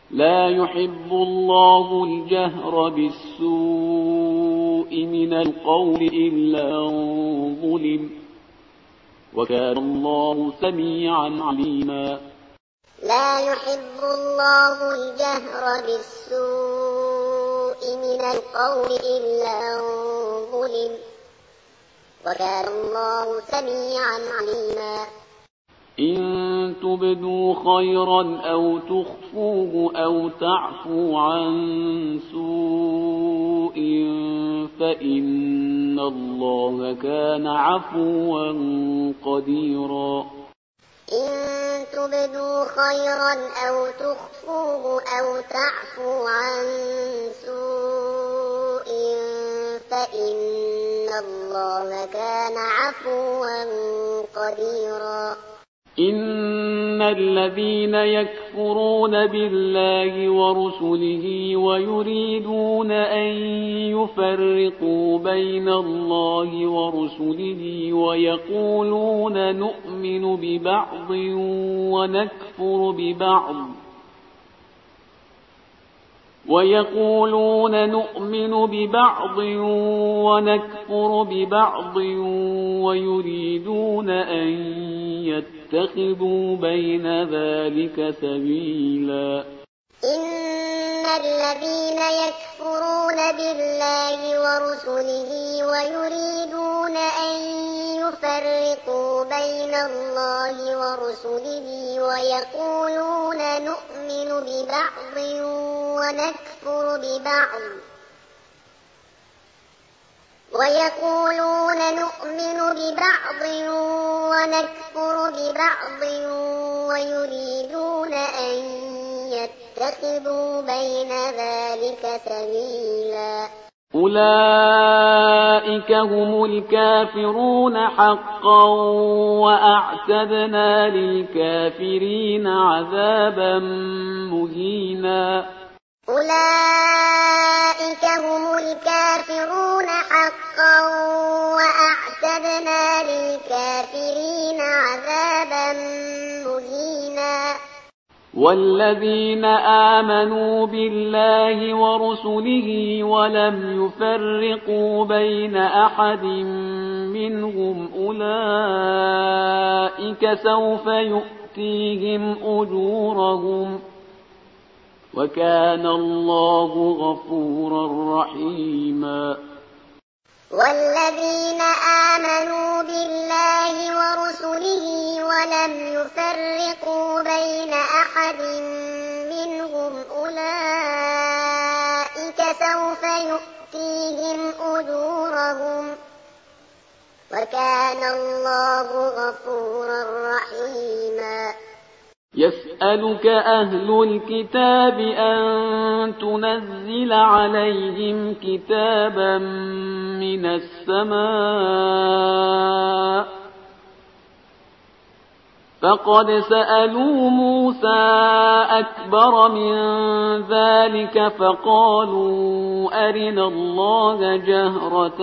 لا يحب الله الجهر بالسوء من القول إلا من ظلم، وكان الله سميعا عليما. لا يحب الله الجهر بالسوء من القول إلا من ظلم، وكان الله سميعا عليما. إن تبدوا خيرا أو تخفوه أو تعفو عن سوء فإن الله كان عفوا قديرا. إن تبدوا خيرا أو تخفوه أو تعفو عن سوء فإن الله كان عفوا قديرا. إن الذين يكفرون بالله ورسله ويريدون أن يفرقوا بين الله ورسله ويقولون نؤمن ببعض ونكفر ببعض ويريدون أن يتخذوا بين ذلك سبيلا. إن الذين يكفرون بالله ورسله ويريدون أن يفرقوا بين الله ورسله ويقولون نؤمن ببعض ونكفر ببعض ويريدون أن يتخذوا بين ذلك سبيلا. أولئك هم الكافرون حقا وأعتدنا للكافرين عذابا مهينا. أولئك هم الكافرون حقا وأعتدنا للكافرين عذابا مهينا. والذين آمنوا بالله ورسله ولم يفرقوا بين أحد منهم أولئك سوف يؤتيهم أجورهم، وكان الله غفورا رحيما. والذين آمنوا بالله ورسله ولم يفرقوا بين أحد منهم أولئك سوف يؤتيهم أجورهم، وكان الله غفورا رحيما. يسألك أهل الكتاب أن تنزل عليهم كتابا من السماء، فقد سألوا موسى أكبر من ذلك فقالوا أرنا الله جهرة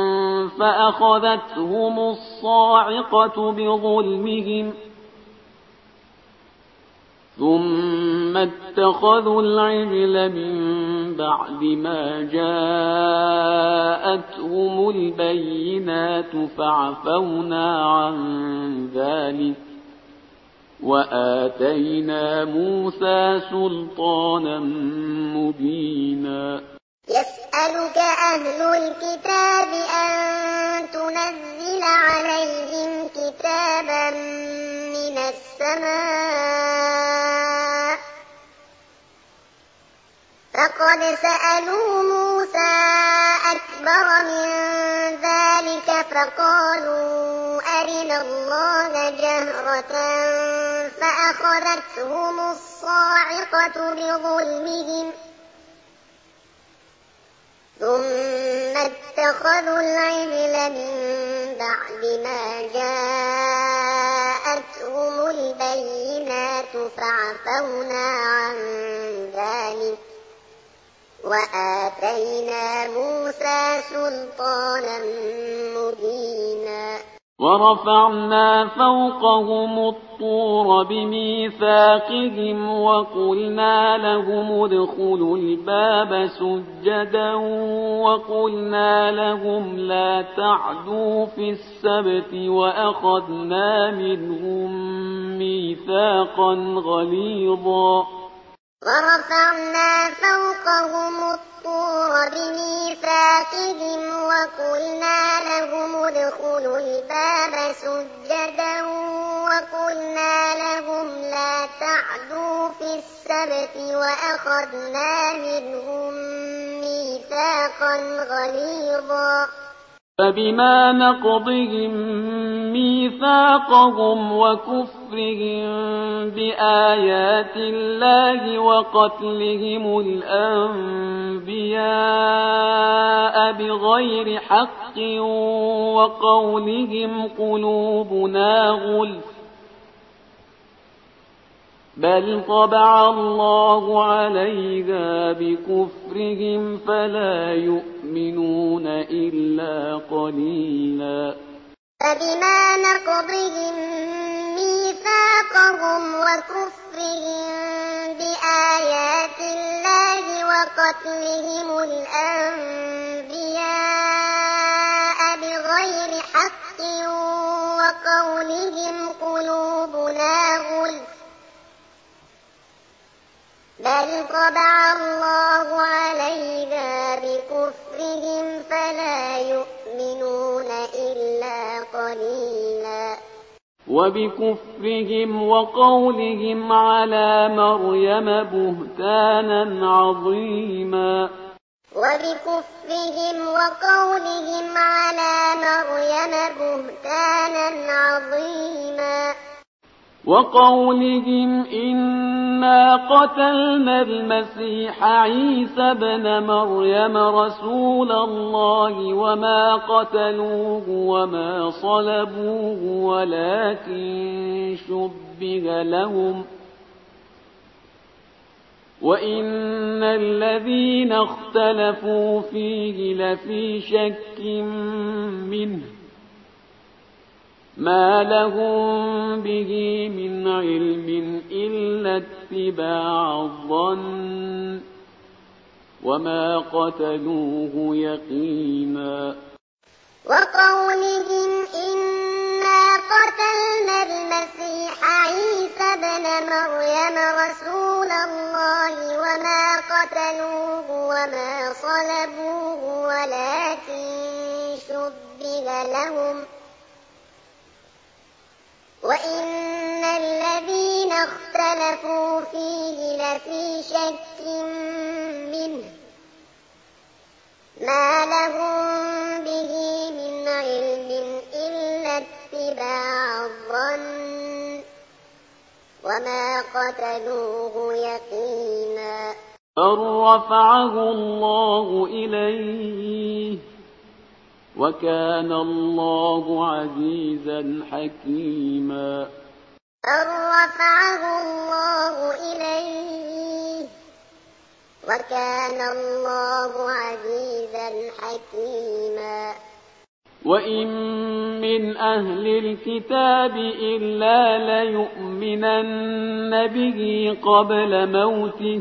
فأخذتهم الصاعقة بظلمهم ثم اتخذوا العجل من بعد ما جاءتهم البينات فعفونا عن ذلك وآتينا موسى سلطانا مبينا. يسألك أهل الكتاب أن تنزل عليهم كتابا من السماء، فقد سألوا موسى أكبر من ذلك فقالوا أرنا الله جهرة فأخذتهم الصاعقة بظلمهم ثم اتخذوا العجل من بعد ما جاءتهم البينات فعفونا عن ذلك وآتينا موسى سلطانا مبينا. ورفعنا فوقهم الطور بميثاقهم وقلنا لهم ادخلوا الباب سجدا وقلنا لهم لا تعدوا في السبت وأخذنا منهم ميثاقا غليظا ورفعنا فوقهم الطور بميثاقهم وقلنا لهم ادخلوا الباب سجدا وقلنا لهم لا تعدوا في السبت وأخذنا منهم ميثاقا غليظا فبما نقضهم ميثاقهم وكفرهم بآيات الله وقتلهم الأنبياء بغير حق وقولهم قلوبنا غلف بل طبع الله عليها بكفرهم فلا يؤمنون إلا قليلا فبما نقضهم ميثاقهم وكفرهم بآيات الله وقتلهم الأنبياء بغير حق وقولهم قلوبنا غلف بل طبع الله عليها بكفرهم فلا يؤمنون إلا قليلا وبكفرهم وقولهم على مريم بهتانا عظيما وبكفرهم وقولهم على مريم بهتانا عظيما وقولهم إنا قتلنا المسيح عيسى ابن مريم رسول الله وما قتلوه وما صلبوه ولكن شبه لهم وإن الذين اختلفوا فيه لفي شك منه ما لهم به من علم إلا اتباع الظن وما قتلوه يقينا وقولهم إنا قتلنا المسيح عيسى ابن مريم رسول الله وما قتلوه وما صلبوه ولكن شبه لهم وإن الذين اختلفوا فيه لفي شك منه ما لهم به من علم إلا اتباع الظن وما قتلوه يقينا بل رفعه الله إليه وكان الله عزيزا حكيما رفعه الله إليه وكان الله عزيزا حكيما وإن من أهل الكتاب إلا ليؤمنن به قبل موته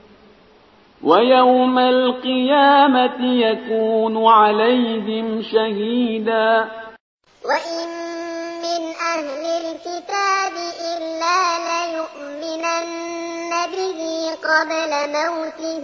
ويوم القيامة يكون عليهم شهيدا وإن من أهل الكتاب إلا ليؤمنن به قبل موته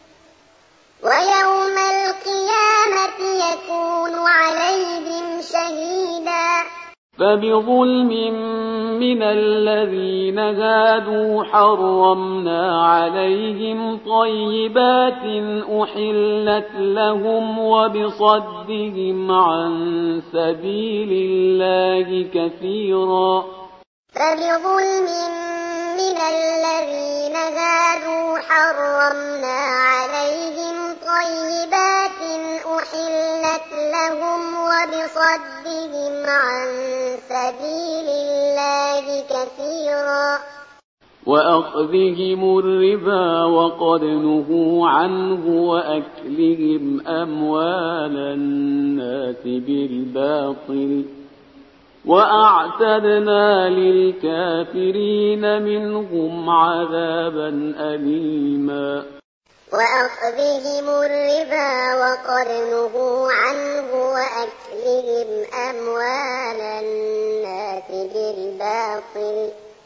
ويوم القيامة يكون عليهم شهيدا فبظلم من الذين هادوا حرمنا عليهم طيبات أحلت لهم وبصدهم عن سبيل الله كثيرا فبظلم من الذين هادوا حرمنا عليهم طيبات أحلت لهم وبصدهم عن سبيل الله كثيرا وأخذهم الربا وقد نهوا عنه وأكلهم أموال الناس بالباطل وأعتدنا للكافرين منهم عذابا أليما وأخذهم الربا وقد نهوا عنه وأكلهم أموال الناس بالباطل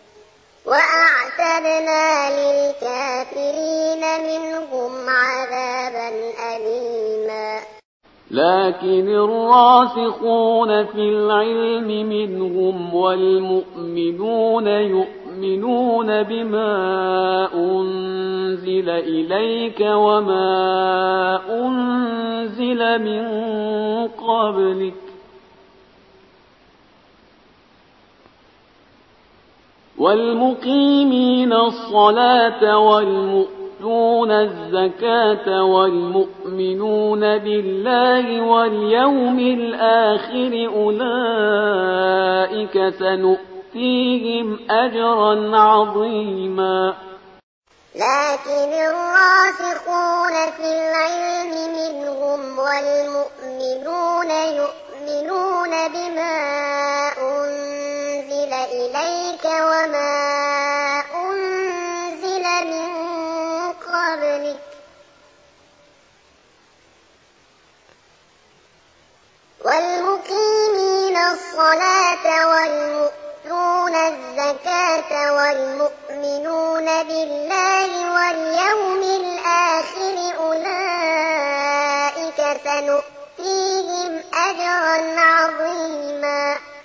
وأعتدنا للكافرين منهم عذابا أليما لكن الراسخون في العلم منهم والمؤمنون يؤمنون بما أنزل إليك وما أنزل من قبلك والمقيمين الصلاة والمؤتون الزكاة والمؤمنون بالله واليوم الآخر أولئك سنؤتيهم أجرا عظيما لكن الراسخون في العلم منهم والمؤمنون يؤمنون بما أنزل إليك وما أنزل من قبلك والمقيمين الصلاة والمؤتون الزكاة والمؤمنون بالله واليوم الآخر أولئك سنؤتيهم أجرا عظيما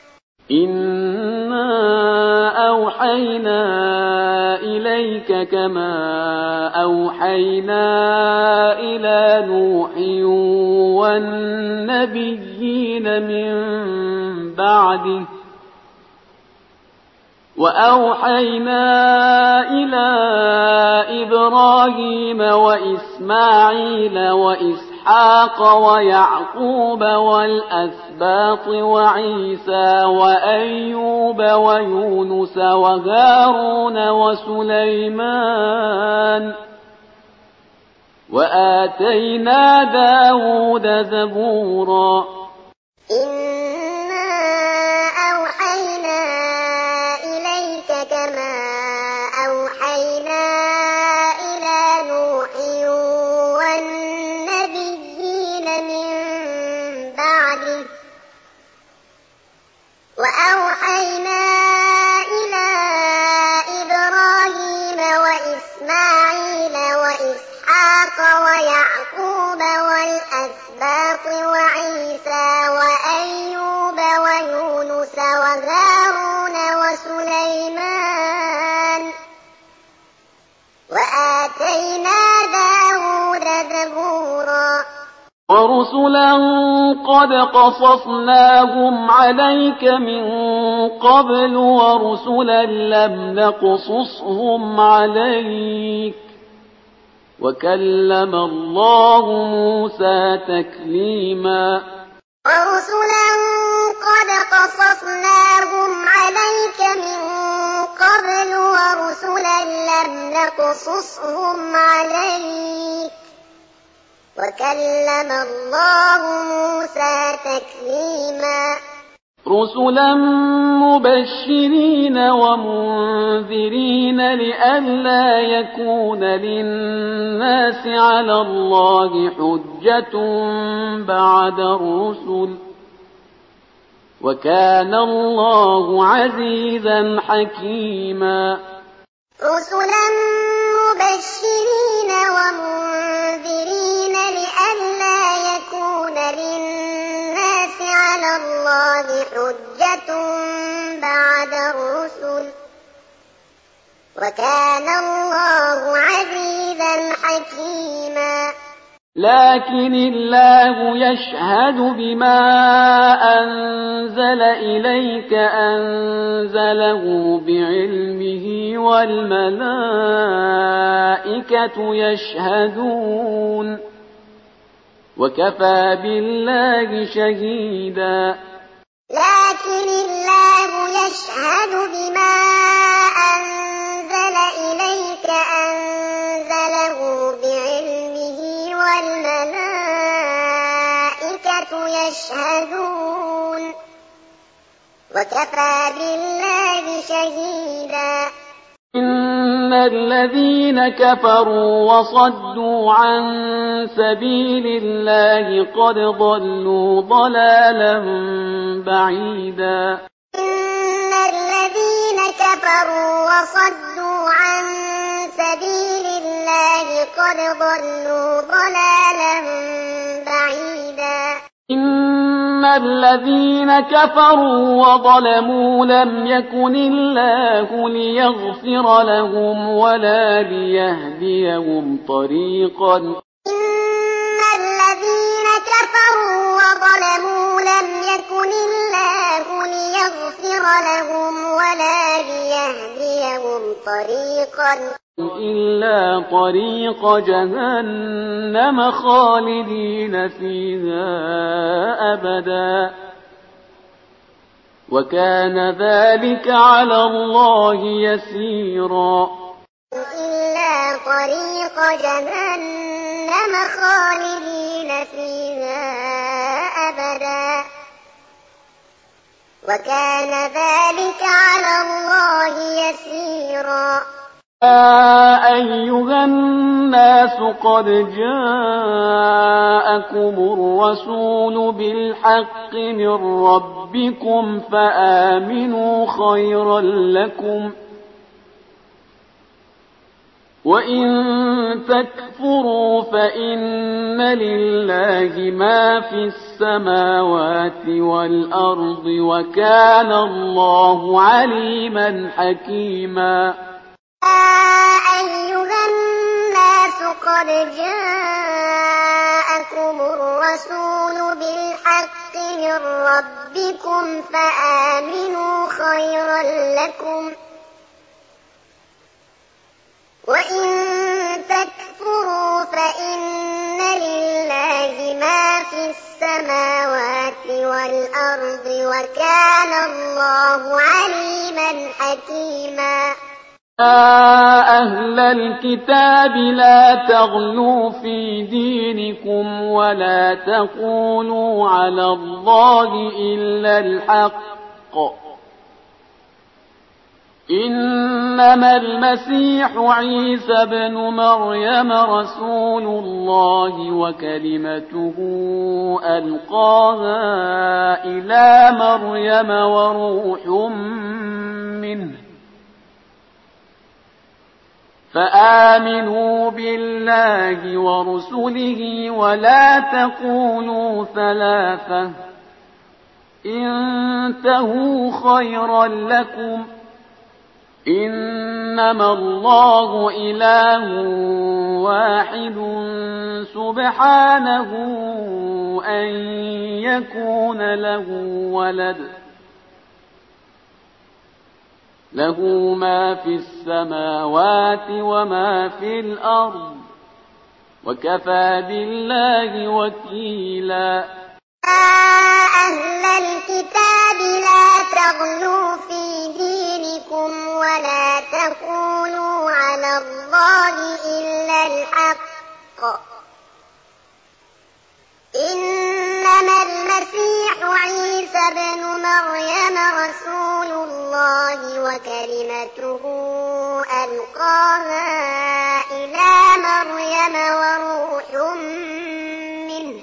إنا أوحينا إليك كما أوحينا إلى نوح والنبيين من بعده وأوحينا إلى إبراهيم وإسماعيل وإسحاق ويعقوب والأسباط وعيسى وأيوب ويونس وهارون وسليمان وآتينا داود زبورا إنا أوحينا إليك كما أوحينا إلى نوح والنبيين من بعده وأوحينا إلى إبراهيم وإسماعيل وإسحاق ويعقوب والأسباط وعيسى وأيوب ويونس وهارون وسليمان وآتينا داود زبورا ورسلا قد قصصناهم عليك من قبل ورسلا لم نقصصهم عليك وكلم الله موسى تكليما ورسلا قد قصصناهم عليك من قبل ورسلا لم نقصصهم عليك وكلم الله موسى تكليما رسلا مبشرين ومنذرين لئلا يكون للناس على الله حجة بعد الرسل وكان الله عزيزا حكيما رسلا مبشرين ومنذرين لئلا يكون للناس على الله حجة بعد الرسل وكان الله عزيزا حكيما لكن الله يشهد بما أنزل إليك أنزله بعلمه والملائكة يشهدون وكفى بالله شهيدا لكن الله يشهد بما أنزل إليك أنزله بعلمه والملائكة يشهدون وكفى بالله شهيدا. إن الذين كفروا وصدوا عن سبيل الله قد ضلوا ضلالا بعيدا. إن الذين كفروا وصدوا عن سبيل الله قد ضلوا ضلالا بعيدا. إن الذين كفروا وظلموا لم يكن الله ليغفر لهم ولا ليهديهم طريقا. إن الذين كفروا وظلموا لم يكن الله ليغفر لهم ولا ليهديهم طريقا إلا طريق جهنم خالدين فيها أبدا وكان ذلك على الله يسيرا. إلا طريق جهنم خالدين فيها أبدا وكان ذلك على الله يسيرا. يا أيها الناس قد جاءكم الرسول بالحق من ربكم فآمنوا خيرا لكم وإن تكفروا فإن لله ما في السماوات والأرض وكان الله عليما حكيما. أيها الناس قد جاءكم الرسول بالحق من ربكم فآمنوا خيرا لكم وإن تكفروا فإن لله ما في السماوات والأرض وكان الله عليما حكيما. أهل الكتاب لا تغلوا في دينكم ولا تقولوا على الله إلا الحق إنما المسيح عيسى بن مريم رسول الله وكلمته ألقاها إلى مريم وروح منه فآمنوا بالله ورسله ولا تقولوا ثلاثة انتهوا خيرا لكم إنما الله إله واحد سبحانه أن يكون له ولد له ما في السماوات وما في الأرض وكفى بالله وكيلا. أهل الكتاب لا تغلوا في دينكم ولا تقولوا على الله إلا الحق إنما المسيح عيسى بن مريم رسول الله وكلمته ألقاها إلى مريم وروح منه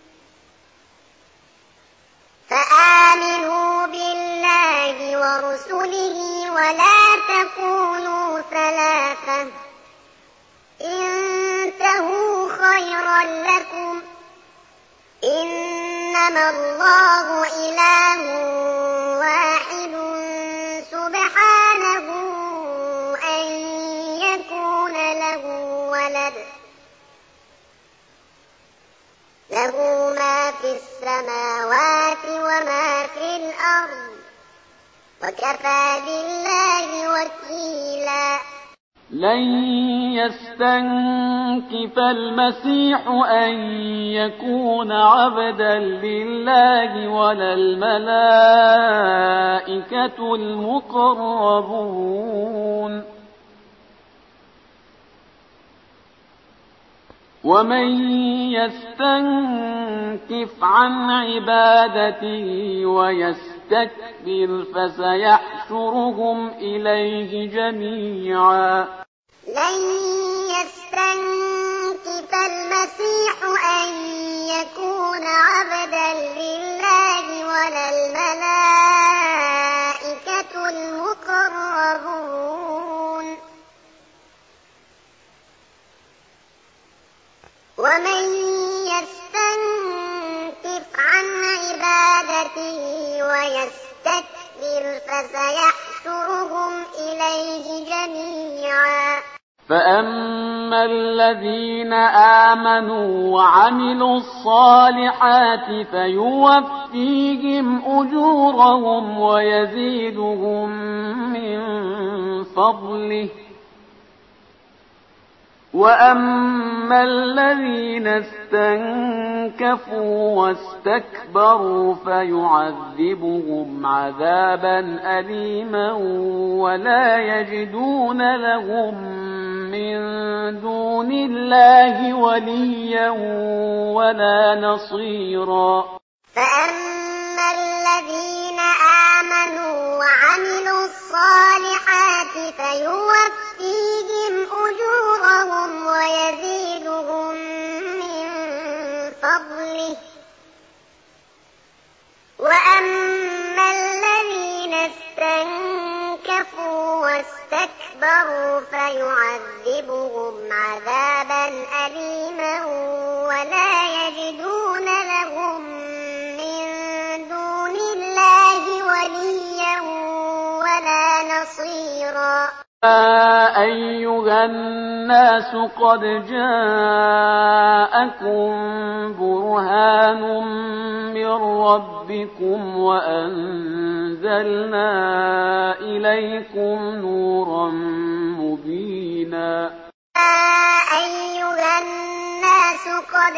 فآمنوا بالله ورسله ولا تقولوا ثلاثة انتهوا خيرا لكم إنما الله إله واحد سبحانه أن يكون له ولد له ما في السماوات وما في الأرض وكفى بالله وكيلا. لن يستنكف المسيح أن يكون عبدا لله ولا الملائكة المقربون ومن يستنكف عن عبادته ويستكبر يستكبر فسيحشرهم إليه جميعا. لن يستنكف المسيح أن يكون عبدا لله ولا الملائكة المقربون، ومن يستنكف عن عبادته ويستكبر فسيحشرهم إليه جميعا. فأما الذين آمنوا وعملوا الصالحات فيوفيهم أجورهم ويزيدهم من فضله، وأما الذين استنكفوا واستكبروا فيعذبهم عذابا أليما ولا يجدون لهم من دون الله وليا ولا نصيرا. فأما الذين آمنوا وعملوا الصالحات فيوفيهم أجورهم ويزيدهم من فضله، وأما الذين استنكفوا واستكبروا فيعذبهم عذابا أليما ولا يجدون لهم من دون الله وليا ولا نصيرا. يا أيها الناس قد جاءكم برهان من ربكم وأنزلنا إليكم نورا مبينا. يا أيها الناس قد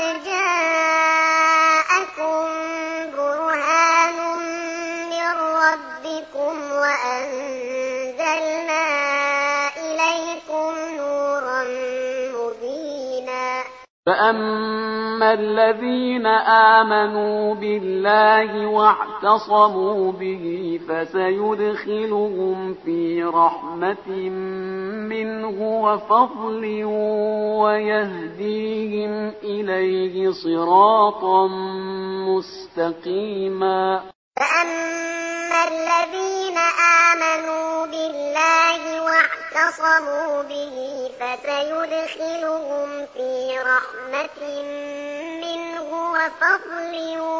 جاءكم برهان من ربكم وأنزلنا إليكم نورا مبينا. فأما الذين آمنوا بالله واعتصموا به فسيدخلهم في رحمة منه وفضل ويهديهم إليه صراطا مستقيما. فأما الذين آمنوا بالله واعتصموا به فسيدخلهم في رحمة منه وفضل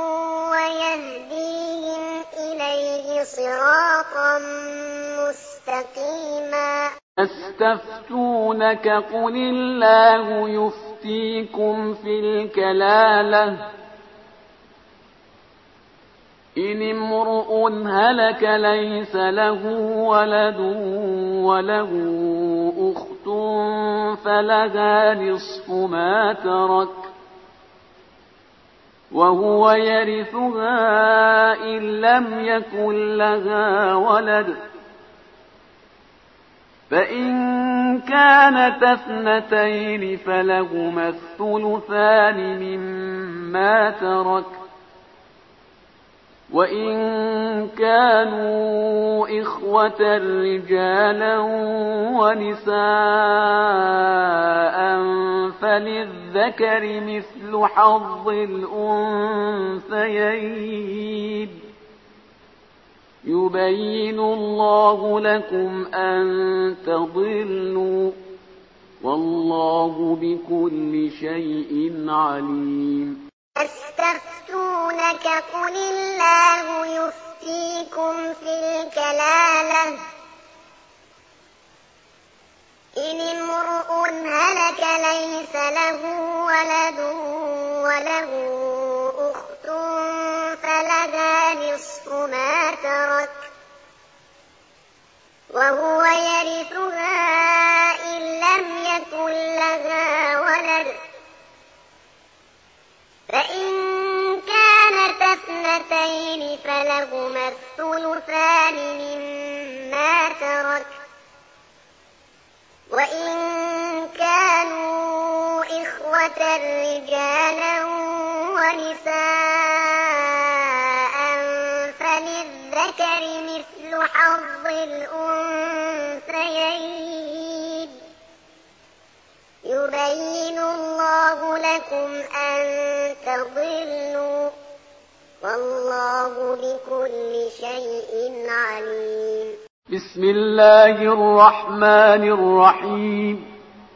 ويهديهم إليه صراطا مستقيما. يستفتونك قل الله يفتيكم في الكلالة إن امرؤ هلك ليس له ولد وله أخت فلها نصف ما ترك وهو يرثها إن لم يكن لها ولد، فإن كانت اثنتين فلهما الثلثان مما ترك، وإن كانوا إخوة رجالا ونساء فللذكر مثل حظ الأنثيين يبين الله لكم أن تضلوا والله بكل شيء عليم. يستفتونك قل الله يفتيكم في الكلالة إن امرؤ هلك ليس له ولد وله أخت فلها نصف ما ترك وهو يرثها إن لم يكن لها ولد، فإن كانت اثنتين فلهما الثلثان مما ترك، وإن كانوا إخوة رجالا ونساء فللذكر حظ الأنثيين يبين الله لكم أن تضلوا والله بكل شيء عليم. بسم الله الرحمن الرحيم.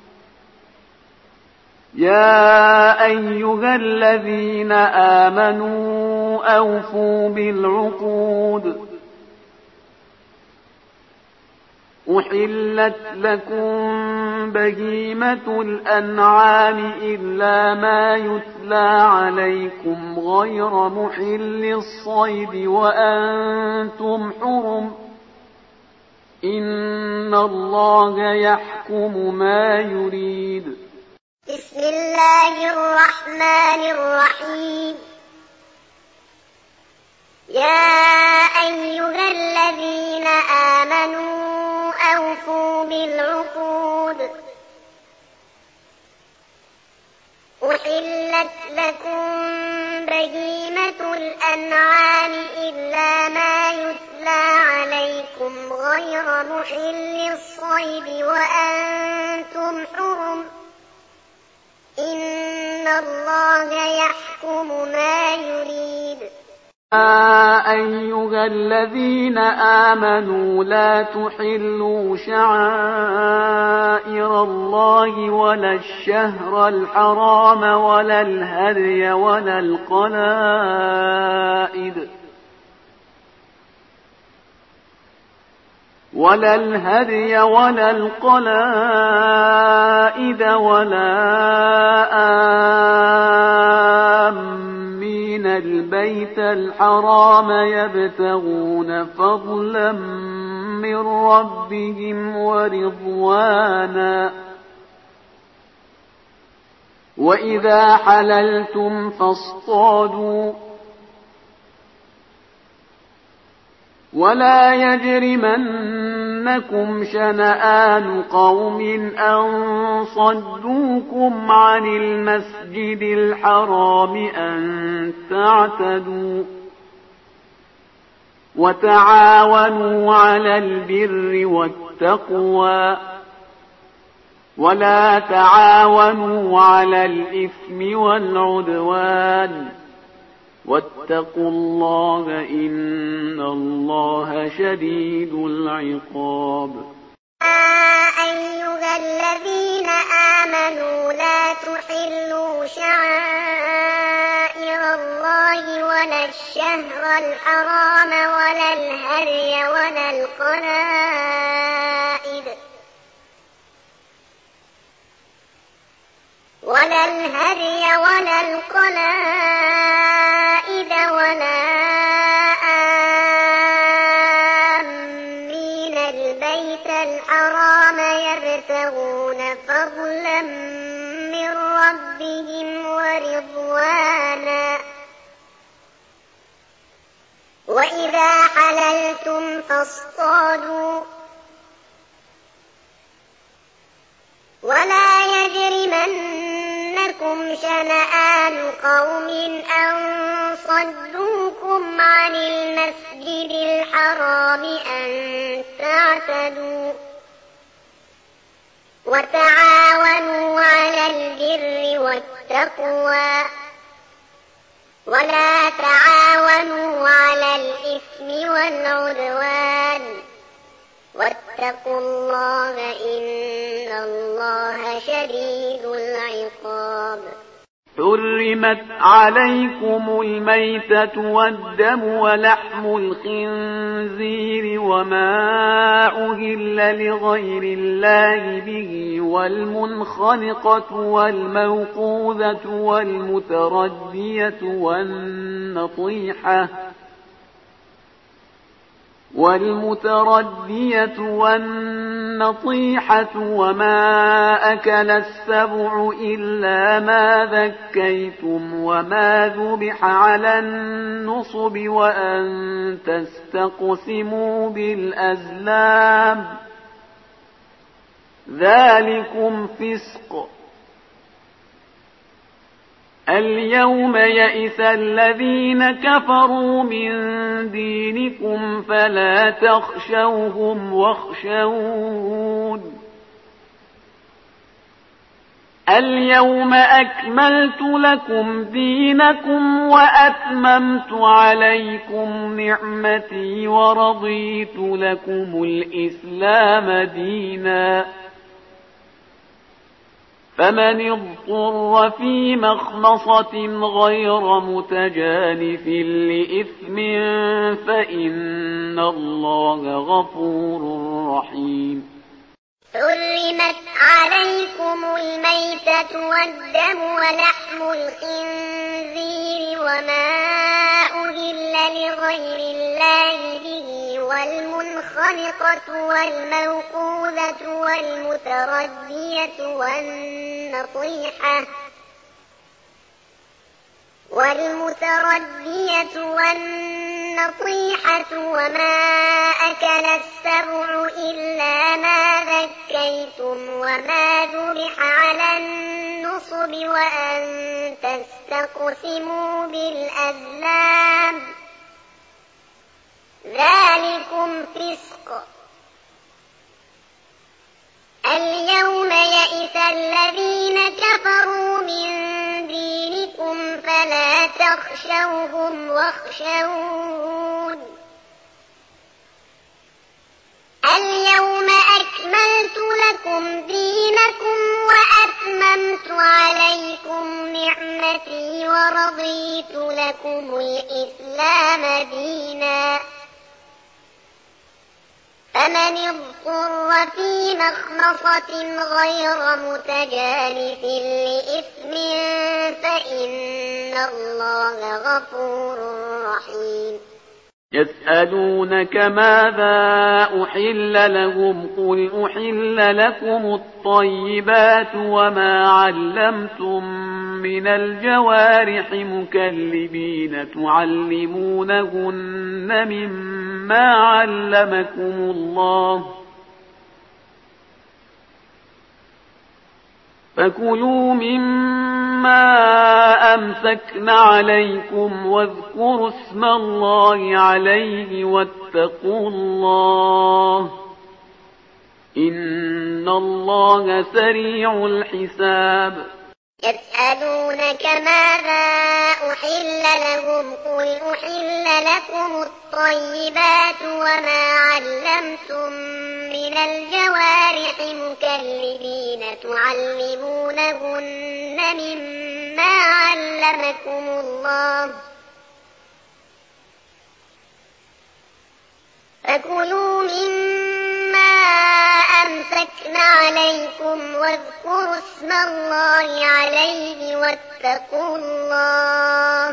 يا أيها الذين آمنوا أوفوا بالعقود أحلت لكم بهيمة الأنعام إلا ما يتلى عليكم غير محل الصيد وأنتم حرم إن الله يحكم ما يريد. بسم الله الرحمن الرحيم. يا أيها الذين آمنوا أوفوا بالعقود أحلت لكم بهيمة الأنعام إلا ما يتلى عليكم غير محل الصيد وأنتم حرم إن الله يحكم ما يريد. يا أيها الذين آمنوا لا تحلوا شعائر الله ولا الشهر الحرام ولا الهدي ولا القلائد ولا آمين البيت الحرام يبتغون فضلا من ربهم ورضوانا وإذا حللتم فاصطادوا ولا يجرمنكم شنآن قوم أن صدوكم عن المسجد الحرام أن تعتدوا وتعاونوا على البر والتقوى ولا تعاونوا على الإثم والعدوان واتقوا الله إن الله شديد العقاب. يا أيها الذين آمنوا لا تحلوا شعائر الله ولا الشهر الحرام ولا الهدي ولا القلائد ولا آمين البيت الحرام يبتغون فضلا من ربهم ورضوانا وإذا حللتم فاصطادوا ولا يجرمنكم شنآن قوم أن صدوكم عن المسجد الحرام أن تعتدوا وتعاونوا على البر والتقوى ولا تعاونوا على الإثم والعدوان واتقوا الله إن الله شديد العقاب. حرمت عليكم الميتة والدم ولحم الخنزير وما أهل لغير الله به والمنخنقة والموقوذة والمتردية والنطيحة وما أكل السبع إلا ما ذكيتم وما ذبح على النصب وأن تستقسموا بالأزلام ذلكم فسق اليوم يئس الذين كفروا من دينكم فلا تخشوهم واخشون اليوم أكملت لكم دينكم وأتممت عليكم نعمتي ورضيت لكم الإسلام دينا فمن اضطر في مخمصة غير متجانف لإثم فإن الله غفور رحيم حرمت عليكم الميتة والدم ولحم الخنزير وما أهل لغير الله به والمنخنقة والموقوذة والنطيحة وما أكل السبع إلا ما ذكيتم وما ذبح على النصب وأن تستقسموا بالأزلام ذلكم فسق. اليوم يئس الذين كفروا من دينكم فلا تخشوهم واخشون اليوم أكملت لكم دينكم وأتممت عليكم نعمتي ورضيت لكم الإسلام دينا فمن اضطر في مخمصة غير متجانف لإثم فإن الله غفور رحيم. يسألونك ماذا أحل لهم قل أحل لكم الطيبات وما علمتم من الجوارح مكلبين تعلمونهن مما علمكم الله فكلوا مما أمسكن عليكم واذكروا اسم الله عليه واتقوا الله إن الله سريع الحساب. يسألونك ماذا أحل لهم قل أحل لكم الطيبات وما علمتم من الجوارح مكلبين تعلمونهن مما علمكم الله فكلوا مما أمسكن عليكم واذكروا اسم الله عليه واتقوا الله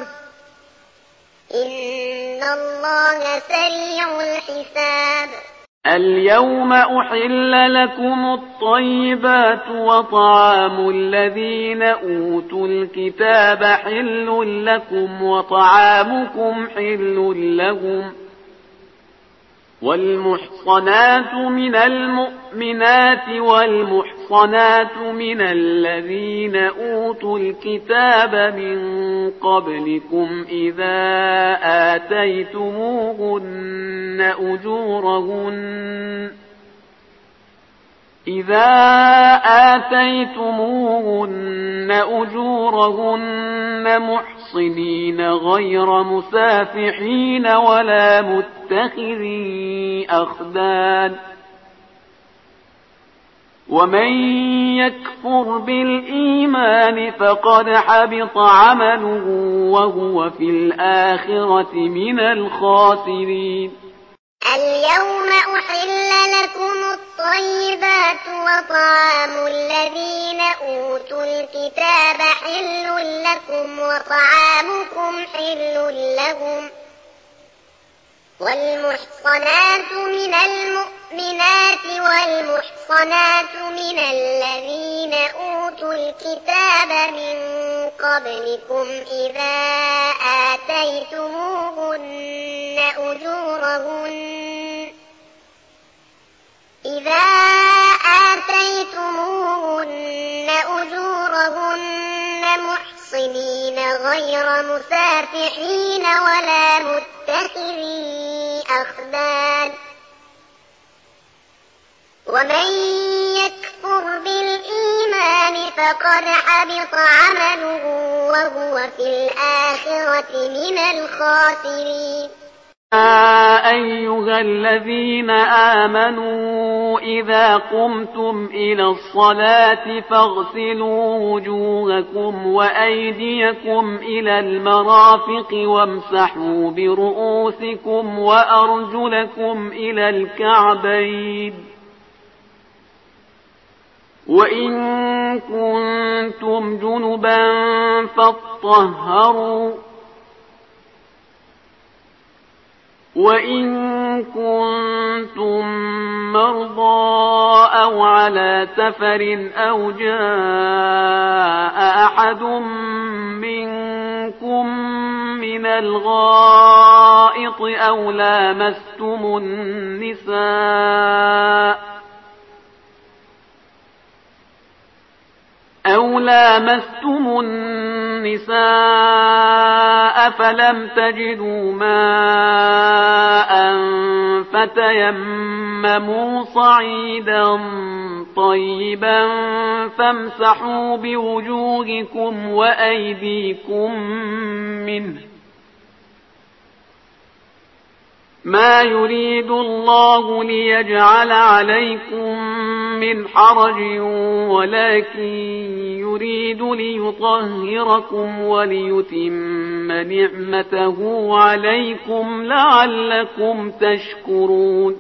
إن الله سريع الحساب. اليوم أحل لكم الطيبات وطعام الذين أوتوا الكتاب حل لكم وطعامكم حل لهم والمحصنات من المؤمنات والمحصنات من الذين أوتوا الكتاب من قبلكم إذا آتيتموهن أجورهن محصنين غير مسافحين ولا متخذي أخدان ومن يكفر بالإيمان فقد حبط عمله وهو في الآخرة من الخاسرين. اليوم أحل لكم الطيبات وطعام الذين أوتوا الكتاب حل لكم وطعامكم حل لهم والمحصنات من المؤمنات والمحصنات من الذين أوتوا الكتاب من قبلكم إذا آتيتموهن أجورهن محصنين محصنين غير مسافحين ولا متخذي أخدان ومن يكفر بالإيمان فقد حبط عمله وهو في الآخرة من الخاسرين. أيها الذين آمنوا إذا قمتم إلى الصلاة فاغسلوا وجوهكم وأيديكم إلى المرافق وامسحوا برؤوسكم وأرجلكم إلى الكعبين وإن كنتم جنبا فاطهروا وإن كنتم مرضى أو على سفر أو جاء أحد منكم من الغائط أو لامستم النساء فلم تجدوا ماء فتيمموا صعيدا طيبا فامسحوا بوجوهكم وأيديكم منه ما يريد الله ليجعل عليكم من حرج ولكن يريد ليطهركم وليتم نعمته عليكم لعلكم تشكرون.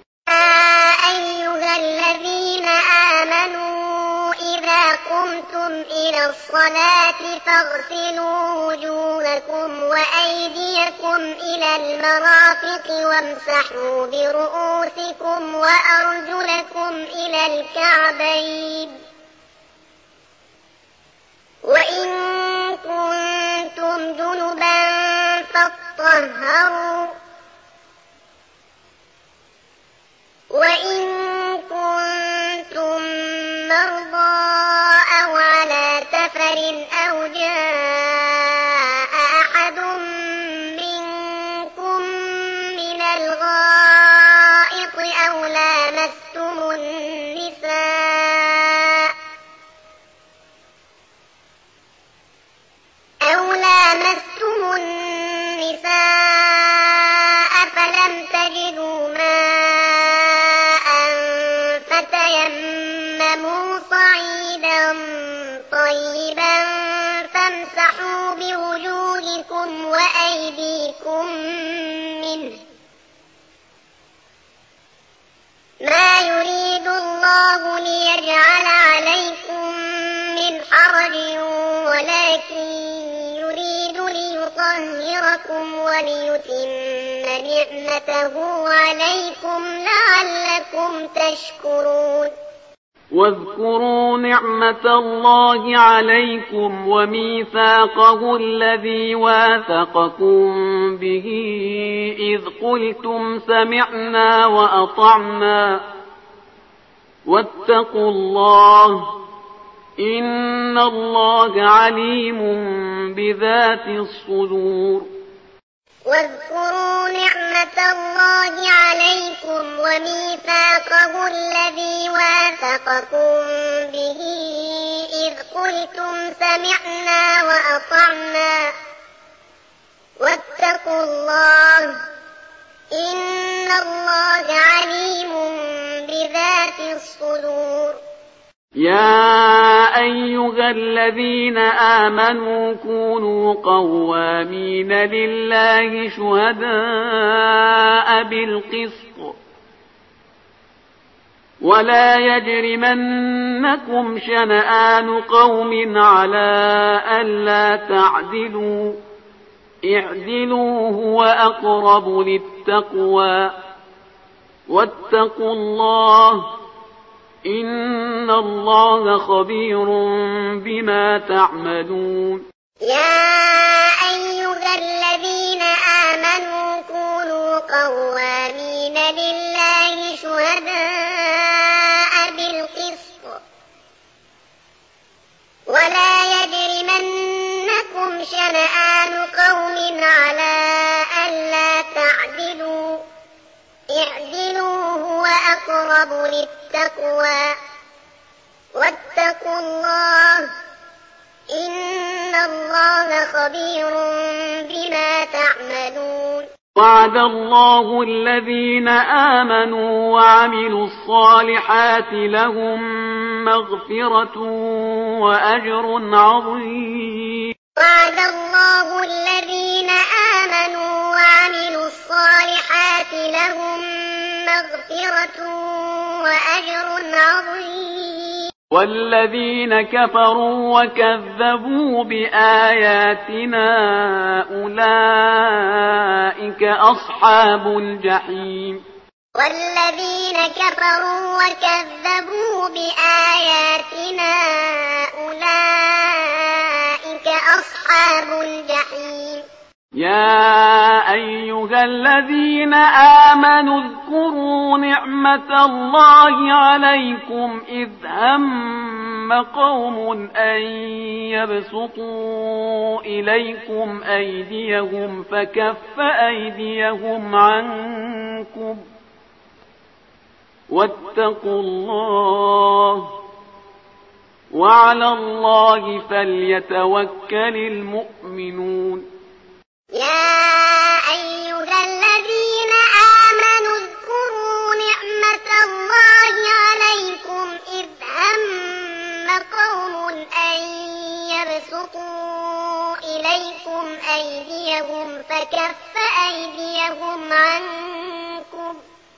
أيها الذين آمنوا إذا قمتم إلى الصلاة فاغسلوا وجوهكم وأيديكم إلى المرافق وامسحوا برؤوسكم وأرجلكم إلى الكعبين وإن كنتم جنبا فاطهروا وإن كنتم مرضى أو على سفر أو جاء أحد منكم من الغائط أو لامستم النساء فلم تجدوا ماء فتيمموا صعيدا طيبا فامسحوا بوجوهكم وأيديكم منه ما يريد الله ليجعل عليكم من حرج ولكن يريد ليطهركم وليتم نعمته عليكم لعلكم تشكرون. واذكروا نعمة الله عليكم وميثاقه الذي واثقكم به إذ قلتم سمعنا وأطعنا واتقوا الله إن الله عليم بذات الصدور. واذكروا نعمة الله عليكم وميثاقه الذي واثقكم به إذ قلتم سمعنا وأطعنا واتقوا الله إن الله عليم بذات الصدور. يا أيها الذين آمنوا كونوا قوامين لله شهداء بالقسط ولا يجرمنكم شنآن قوم على ألا تعدلوا اعدلوا هو أقرب للتقوى واتقوا الله إن الله خبير بما تعملون. يا أيها الذين آمنوا كونوا قوامين لله شهداء بالقسط ولا يجرمنكم أقرب للتقوى واتقوا الله إن الله خبير بما تعملون. وعد الله الذين آمنوا وعملوا الصالحات لهم مغفرة وأجر عظيم. وعد الله الذين آمنوا وعملوا الصالحات لهم مغفرة وأجر عظيم. والذين كفروا وكذبوا بآياتنا أولئك أصحاب الجحيم. والذين كفروا وكذبوا بآياتنا أولئك أصحاب الجحيم. يا أيها الذين آمنوا اذكروا نعمة الله عليكم إذ هم قوم أن يبسطوا إليكم أيديهم فكف أيديهم عنكم واتقوا الله وعلى الله فليتوكل المؤمنون. يا أيها الذين آمنوا اذكروا نعمة الله عليكم إذ هم قوم أن يبسطوا إليكم أيديهم فكف أيديهم عنكم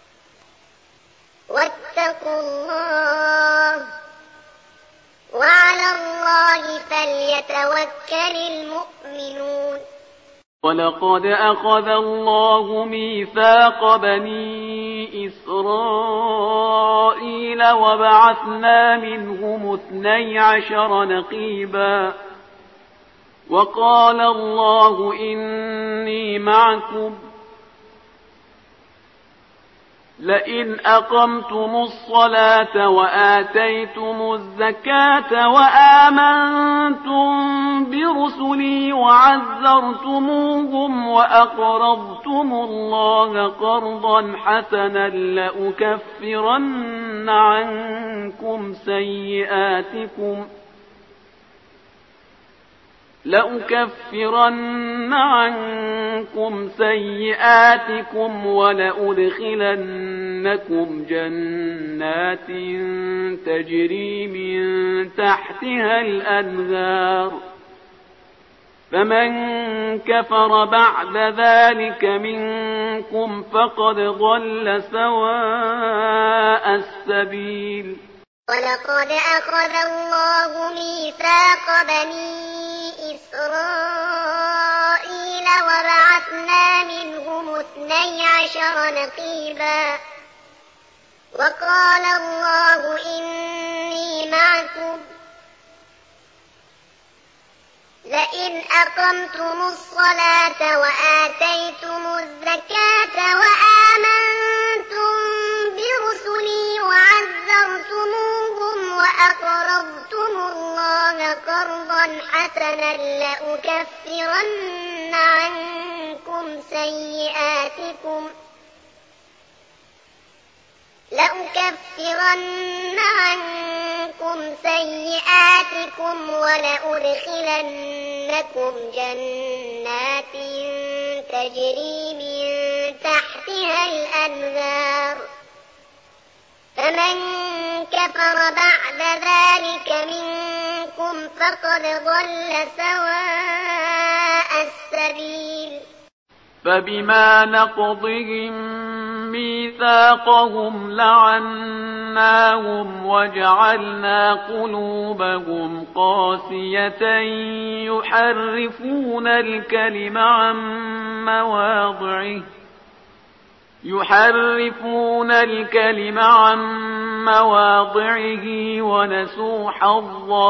واتقوا الله وعلى الله فليتوكل المؤمنون. ولقد أخذ الله ميثاق بني إسرائيل وبعثنا منهم 12 نقيبا وقال الله إني معكم لئن أقمتم الصلاة وآتيتم الزكاة وآمنتم برسلي وعزرتموهم وأقرضتم الله قرضا حسنا لأكفرن عنكم سيئاتكم ولأدخلنكم جنات تجري من تحتها الأنهار فمن كفر بعد ذلك منكم فقد ضل سواء السبيل. ولقد أخذ الله ميثاق بني إسرائيل وبعثنا منهم 12 نقيبا وقال الله إني معكم لئن أقمتم الصلاة وآتيتم الزكاة وآمنتم برسلي وعزرتموهم وأقرضتم الله قرضا حسنا لأكفرن عنكم سيئاتكم ولأدخلنكم جنات تجري من تحتها الأنهار فمن كفر بعد ذلك منكم فقد ضل سواء السبيل. فبما نقضهم ميثاقهم لعناهم وجعلنا قلوبهم قاسية يحرفون الكلم عن مواضعه ونسوا حظا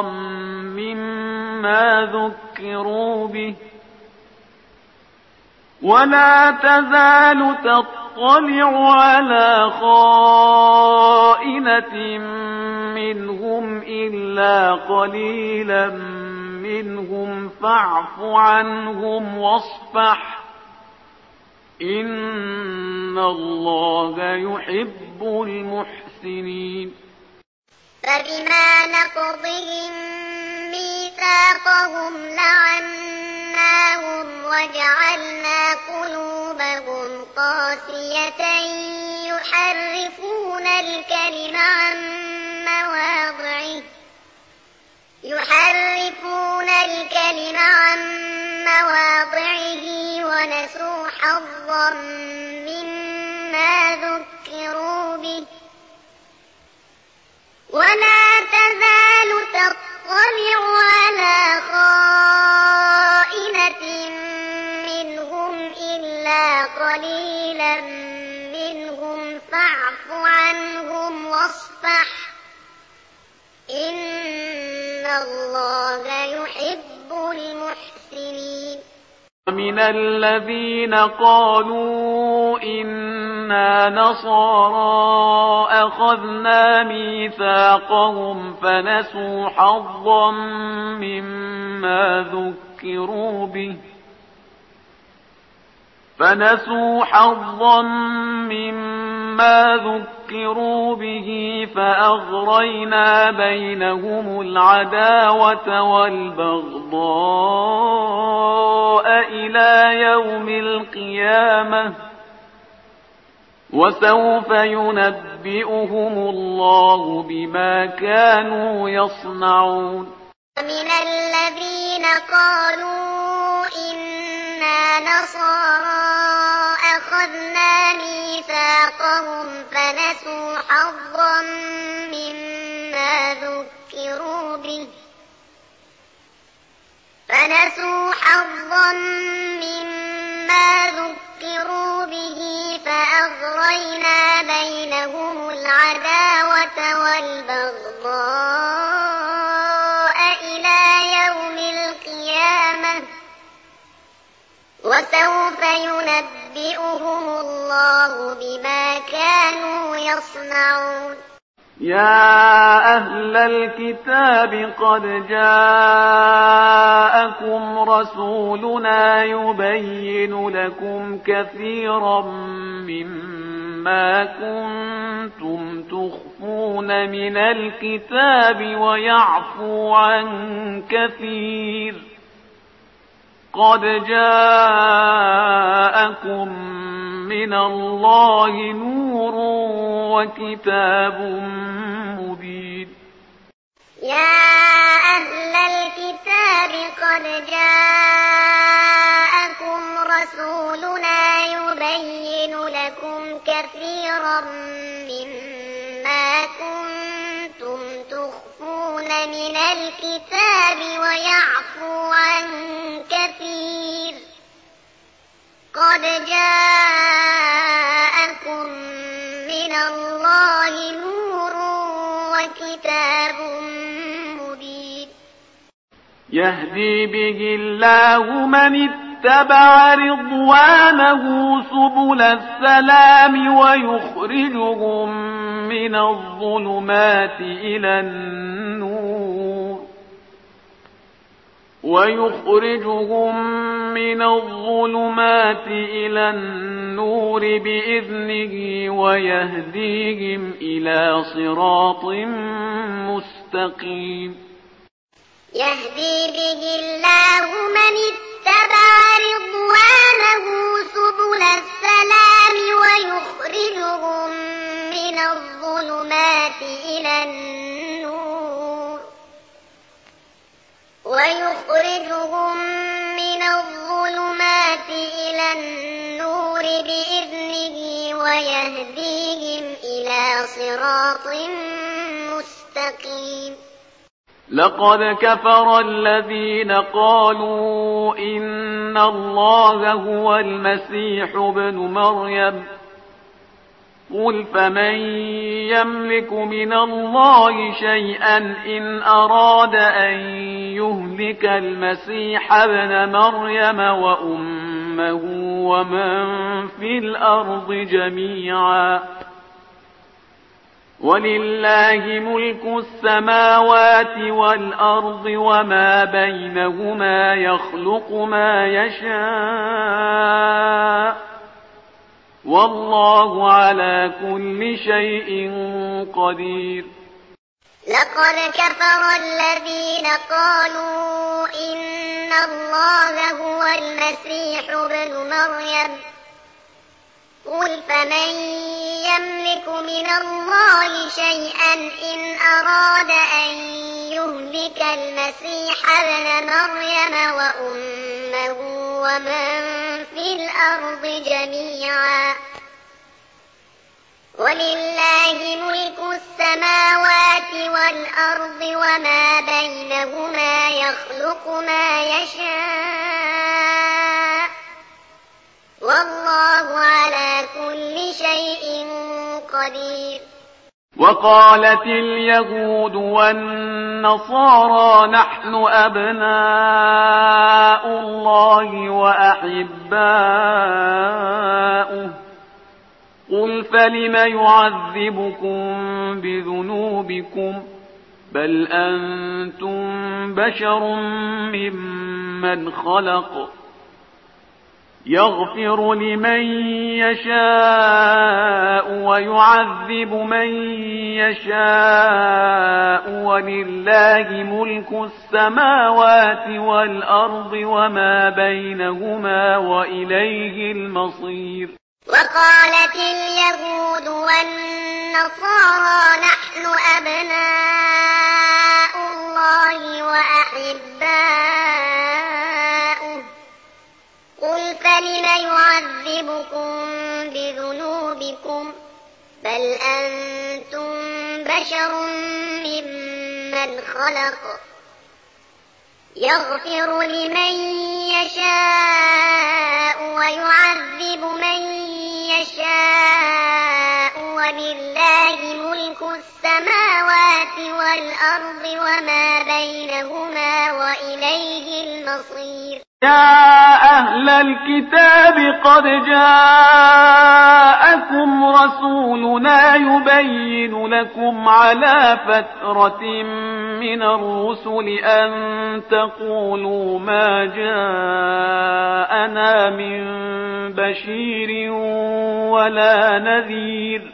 مما ذكروا به ولا تزال تطلع على خائنة منهم إلا قليلا منهم فاعف عنهم واصفح إن الله يحب المحسنين. فبما نقضهم ميثاقهم لعناهم وجعلنا قلوبهم قاسية يحرفون الكلم عن مواضعه ونسوا حظا مما ذكروا به ولا تزال تطلع على خائنة منهم إلا قليلا منهم فاعف عنهم واصفح إن الله يحب المحسنين. ومن الذين قالوا إنا نصارى أخذنا ميثاقهم فنسوا حظا مما ذكروا به فأغرينا بينهم العداوة والبغضاء إلى يوم القيامة وسوف ينبئهم الله بما كانوا يصنعون. ومن الذين قالوا إنا نصارى أخذنا ميثاقهم فنسوا حظا مما ذكروا به فأغرينا بينهم العداوة والبغضاء إلى يوم القيامة وسوف ينبئهم الله بما كانوا يصنعون. يا أهل الكتاب قد جاءكم رسولنا يبين لكم كثيرا مما كنتم تخفون من الكتاب ويعفو عن كثير. قد جاءكم من الله نور وكتاب مبين. يا أهل الكتاب قد جاءكم رسولنا يبين لكم كثيرا مما كنتم تخفون من الكتاب ويعفو عن كثير. قد جاءكم من الله نور وكتاب مبين. يهدي به الله من اتبع رضوانه سبل السلام ويخرجهم من الظلمات إلى النور بإذنه ويهديهم إلى صراط مستقيم. يهدي به الله من اتبع رضوانه سبل السلام ويخرجهم من الظلمات إلى النور بإذنه ويهديهم إلى صراط مستقيم. لقد كفر الذين قالوا إن الله هو المسيح ابن مريم قل فمن يملك من الله شيئا إن أراد أن يهلك المسيح ابن مريم وأمه ومن في الأرض جميعا ولله ملك السماوات والأرض وما بينهما يخلق ما يشاء والله على كل شيء قدير. لقد كفر الذين قالوا إن الله هو المسيح ابن مريم قل فمن يملك من الله شيئا إن أراد أن يهلك المسيح ابن مريم وأمه ومن في الأرض جميعا ولله ملك السماوات والأرض وما بينهما يخلق ما يشاء والله على كل شيء قدير. وقالت اليهود والنصارى نحن أبناء الله وأحباؤه قل فلم يعذبكم بذنوبكم بل أنتم بشر ممن خلق يغفر لمن يشاء ويعذب من يشاء ولله ملك السماوات والأرض وما بينهما وإليه المصير. وقالت اليهود والنصارى نحن أبناء الله وأحباؤه قل فلم يعذبكم بذنوبكم بل أنتم بشر ممن خلق يغفر لمن يشاء ويعذب من يشاء ولله ملك السماوات والأرض وما بينهما وإليه المصير. يا أهل الكتاب قد جاءكم رسولنا يبين لكم على فترة من الرسل أن تقولوا ما جاءنا من بشير ولا نذير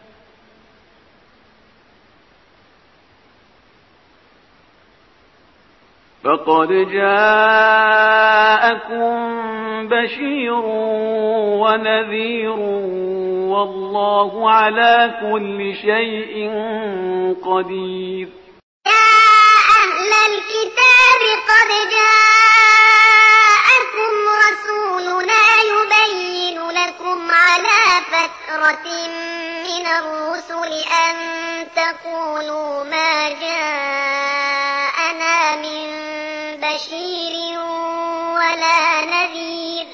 فقد جاءكم بشير ونذير والله على كل شيء قدير. يا أهل الكتاب قد جاءكم رسولنا يبين لكم على فترة من الرسل أن تقولوا ما جاءنا من بشير ولا نذير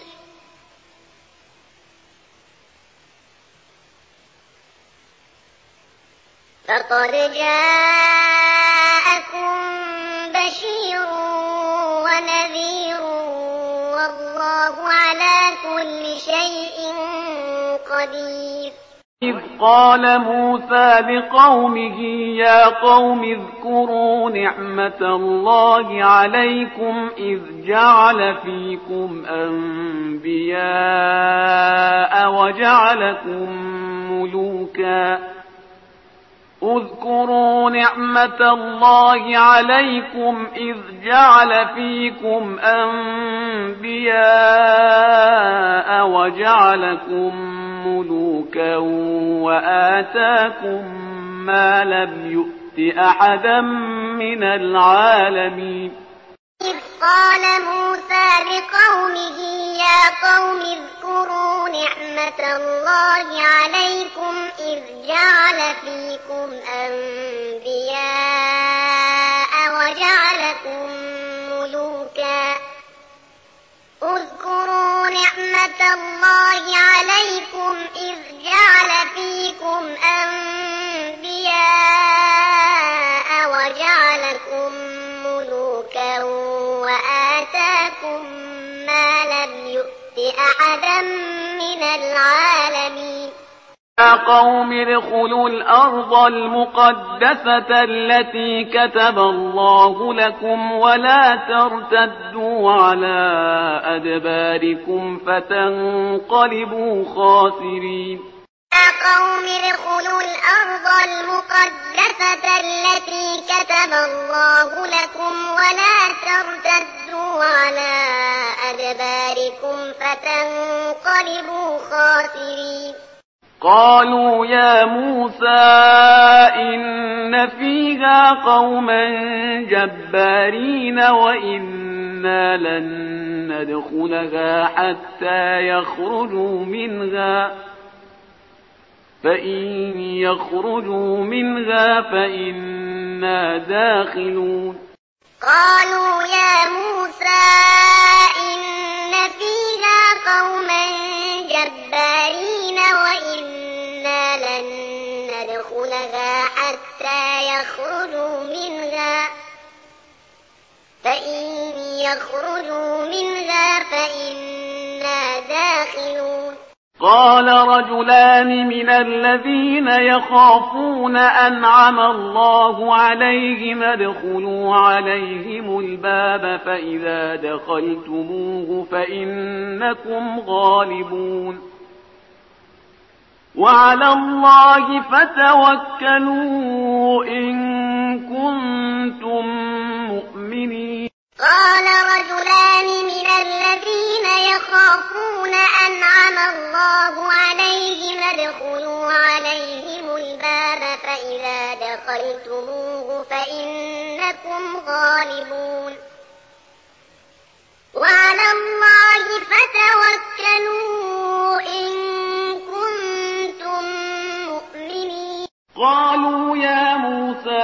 فقد جاءكم بشير ونذير والله على كل شيء قدير. إذ قال موسى لقومه يا قوم اذكروا نعمة الله عليكم إذ جعل فيكم أنبياء وجعلكم ملوكا اذكروا نعمة الله عليكم إذ جعل فيكم أنبياء وجعلكم ملوكا وآتاكم ما لم يؤت أحدا من العالمين. إذ قال موسى لقومه يا قوم اذكروا نعمة الله عليكم إذ جعل فيكم أنبياء وجعلكم ملوكا اذكروا نعمة الله عليكم إذ جعل فيكم أنبياء وجعلكم ملوكا وآتاكم ما لم يؤت أحدا من العالمين. يا قوم ادخلوا الأرض المقدسة التي كتب الله لكم ولا ترتدوا على أدباركم فتنقلبوا خاسرين. يا قوم ادخلوا الأرض المقدسة التي كتب الله لكم ولا ترتدوا على أدباركم فتنقلبوا خاسرين. قالوا يا موسى إن فيها قوما جبارين وإنا لن ندخلها حتى يخرجوا منها فإن يخرجوا منها فإنا داخلون. قالوا يا موسى إن فيها قوما جبارين وإنا لن ندخلها حتى يخرجوا منها فإن يخرجوا منها فإنا داخلون. قال رجلان من الذين يخافون أنعم الله عليهم ادخلوا عليهم الباب فإذا دخلتموه فإنكم غالبون وعلى الله فتوكلوا إن كنتم مؤمنين. قال رجلان من الذين يخافون أنعم الله عليهم ادخلوا عليهم الباب فإذا دخلتموه فإنكم غالبون وعلى الله فتوكلوا إن كنتم مؤمنين. قالوا يا موسى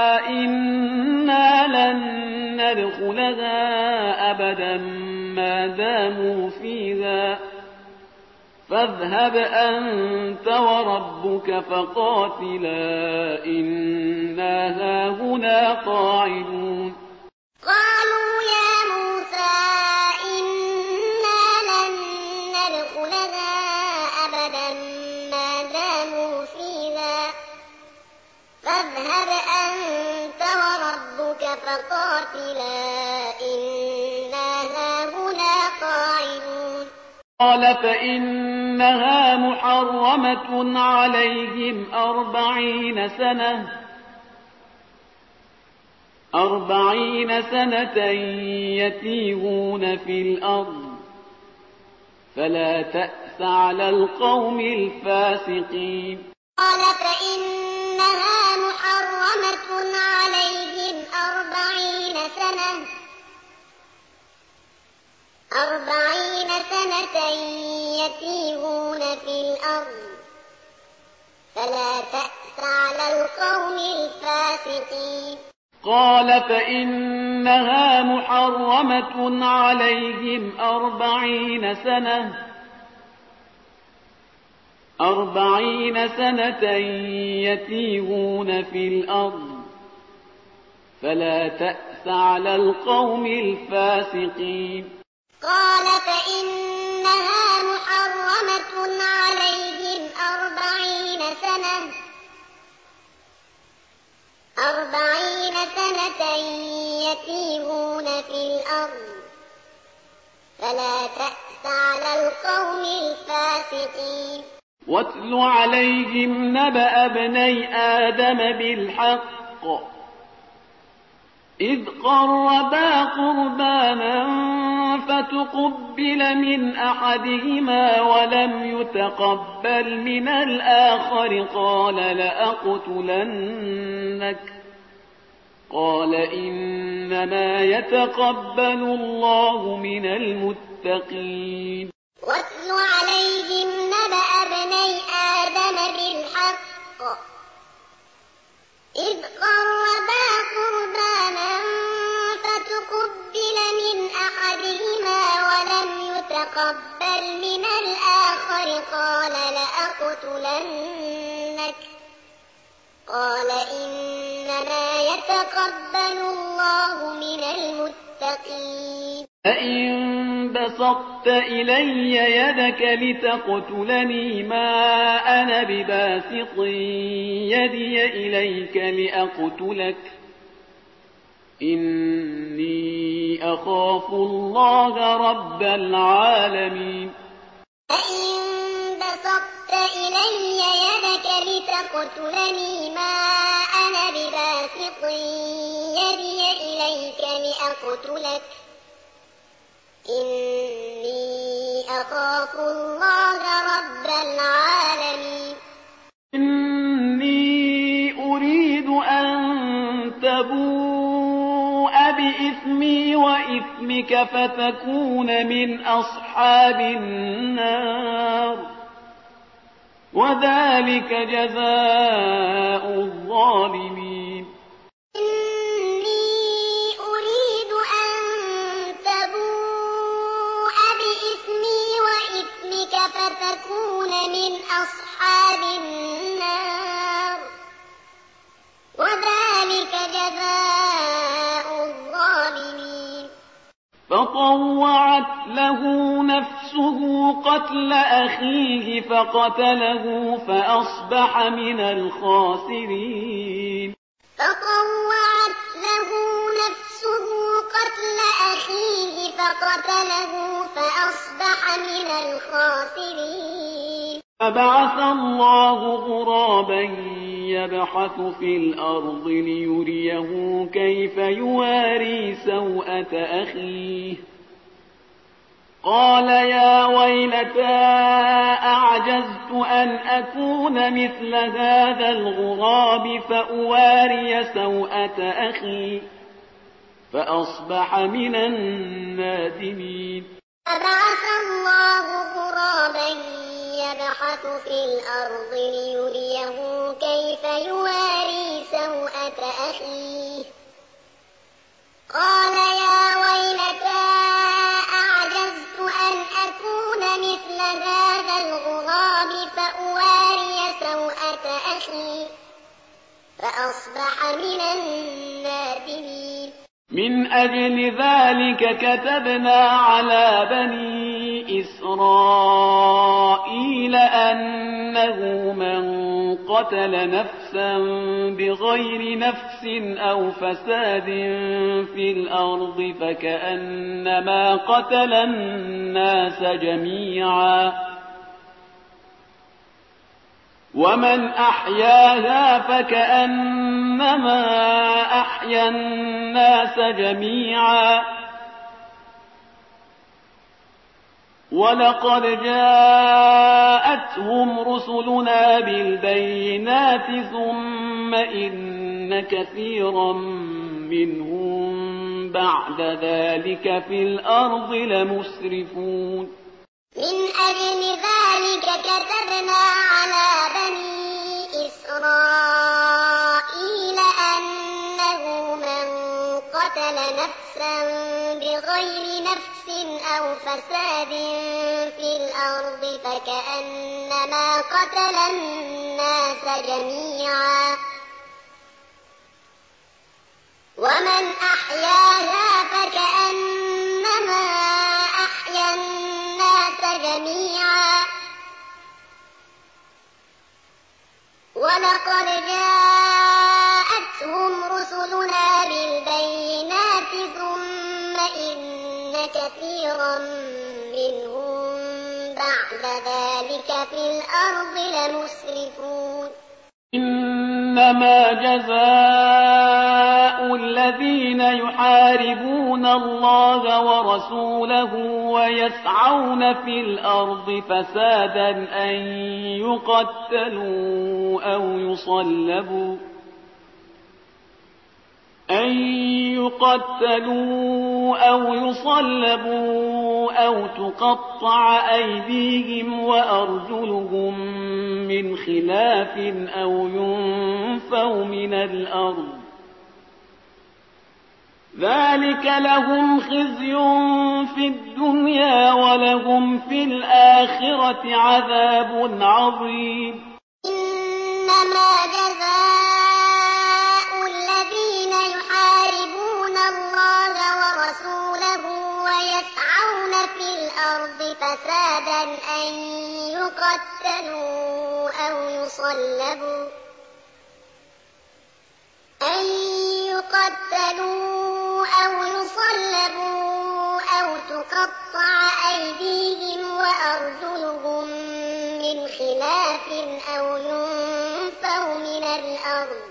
إنا لن ندخلها أبدا ما داموا فيها فاذهب أنت وربك فقاتلا إنا هاهنا قاعدون. قالوا يا موسى إنا لن ندخلها أبدا ما داموا فيها فاذهب أنت وربك فقاتلا إنا هاهنا قاعدون. قال فإنها محرمة عليهم 40 سنة يتيهون في الأرض فلا تأس على القوم الفاسقين. قال فإنها محرمة عليهم 40 سنة يتيهون في الأرض فلا تأس على القوم الفاسقين. قال فإنها محرمة عليهم 40 سنة يتيهون في الأرض فلا تأس على القوم الفاسقين. قال فإنها محرمة عليهم 40 سنة يتيهون في الأرض فلا تأس على القوم الفاسقين. واتل عليهم نبأ ابني آدم بالحق إذ قربا قربانا فتقبل من أحدهما ولم يتقبل من الآخر قال لأقتلنك قال إنما يتقبل الله من المتقين. واتل عليهم نبأ ابني آدم بالحق إذ قربا قربانا فتقبل من أحدهما ولم يتقبل من الآخر قال لأقتلنك قال إنما يتقبل الله من المتقين. فإن بسطت إلي يدك لتقتلني ما أنا بباسط يدي إليك لأقتلك إني أخاف الله رب العالمين فإن بسطت إلي يدك لتقتلني ما أنا بباسط يدي إليك لأقتلك إني أخاف الله رب العالمين إني أريد أن تبوء بإثمي وإثمك فتكون من أصحاب النار وذلك جزاء الظالمين إني أريد أن تبوء بإثمي وإثمك فتكون من أصحاب النار وذلك جزاء الظالمين فطوعت له نفسه قتل أخيه فقتله فأصبح من الخاسرين فطوعت له نفسه قتل أخيه فقتله فأصبح من الخاسرين فبعث الله غرابا يبحث في الأرض ليريه كيف يواري سوءة أخيه قال يا ويلتى أعجزت أن أكون مثل هذا الغراب فأواري سوءة أخي فأصبح من النادمين فبعث الله غرابا يبحث في الأرض ليريه كيف يواري سوءة أخيه قال يا ويلتى أعجزت أن أكون مثل هذا الغراب فأواري سوءة أخي فأصبح من النادمين من أجل ذلك كتبنا على بني إسرائيل أنه من قتل نفسا بغير نفس أو فساد في الأرض فكأنما قتل الناس جميعا ومن أحياها فكأنما أحيا الناس جميعا ولقد جاءتهم رسلنا بالبينات ثم إن كثيرا منهم بعد ذلك في الأرض لمسرفون من أجل ذلك كتبنا على بني إسرائيل أنه من قتل نفسا بغير نفس أو فساد في الأرض فكأنما قتل الناس جميعا ومن أحياها فكأنما أحيا الناس جميعا ولقد جاءتهم رسلنا بالبينات ثم إن كثيرا منهم بعد ذلك في الأرض لمسرفون إنما جزاء الذين يحاربون الله ورسوله ويسعون في الأرض فسادا أن يقتلوا أو يصلبوا أو تقطع أيديهم وأرجلهم من خلاف أو ينفوا من الأرض ذلك لهم خزي في الدنيا ولهم في الآخرة عذاب عظيم إنما جزاء الذين يحاربون الله ورسوله ويسعون في الأرض فسادا أن يقتلوا أو يصلبوا أو تقطع أيديهم وأرجلهم من خلاف أو ينفوا من الأرض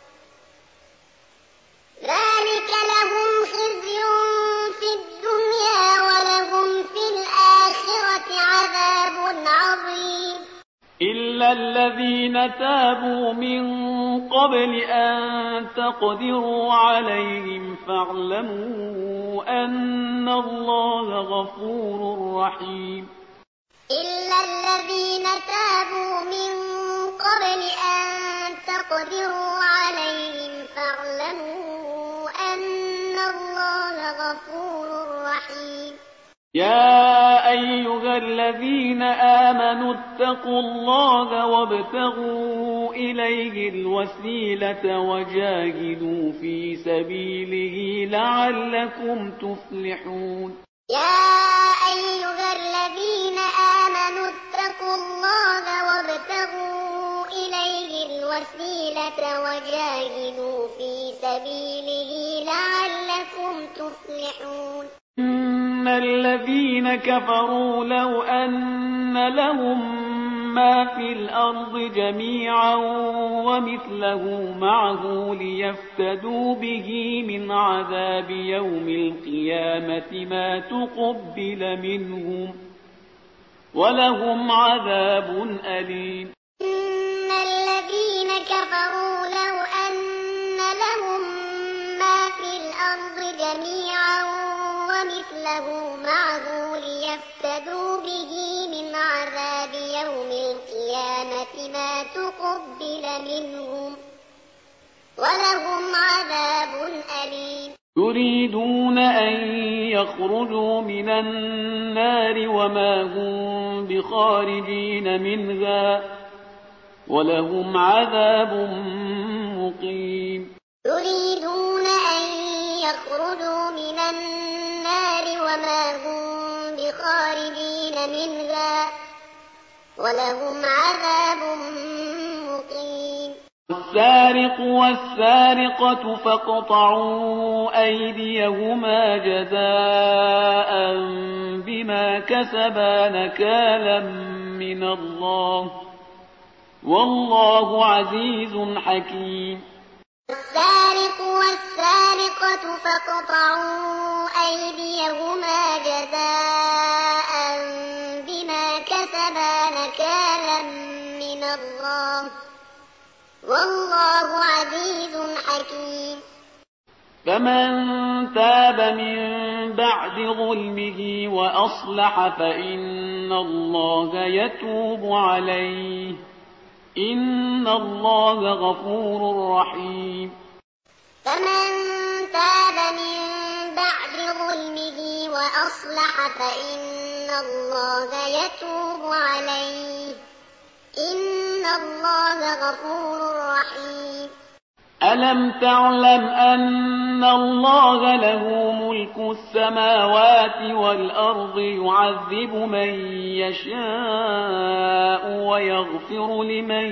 ذلك لهم خزي في الدنيا ولهم في الآخرة عذاب عظيم إلا الذين تابوا من قبل أن تقدروا عليهم فاعلموا أن الله غفور رحيم إلا الذين تابوا من قبل أن تقدروا عليهم فاعلموا أن الله غفور رحيم يا أيها الذين آمنوا اتقوا الله وابتغوا إليه الوسيلة وجاهدوا في سبيله لعلكم تفلحون يا أيها الذين آمنوا اتقوا الله وابتغوا إليه الوسيلة وجاهدوا في سبيله لعلكم تفلحون إن الذين كفروا لو أن لهم ما في الأرض جميعا ومثله معه ليفتدوا به من عذاب يوم القيامة ما تقبل منهم ولهم عذاب أليم إن الذين كفروا لو أن لهم ما في الأرض جميعا ومثله معه ليفتدوا به من عذاب يوم القيامة ما تقبل منهم ولهم عذاب أليم يريدون أن يخرجوا من النار وما هم بخارجين منها ولهم عذاب مقيم يريدون أن يخرجوا من النار وما هم بخارجين منها ولهم عذاب مقيم السارق والسارقة فاقطعوا أيديهما جزاء بما كسبا نكالا من الله والله عزيز حكيم السارق والسارقة فاقطعوا أيديهما جزاء بما كسبا نكالا من الله والله عزيز حكيم فمن تاب من بعد ظلمه وأصلح فإن الله يتوب عليه إن الله غفور رحيم فمن تاب من بعد ظلمه وأصلح فإن الله يتوب عليه إن الله غفور رحيم ألم تعلم أن الله له ملك السماوات والأرض يعذب من يشاء ويغفر لمن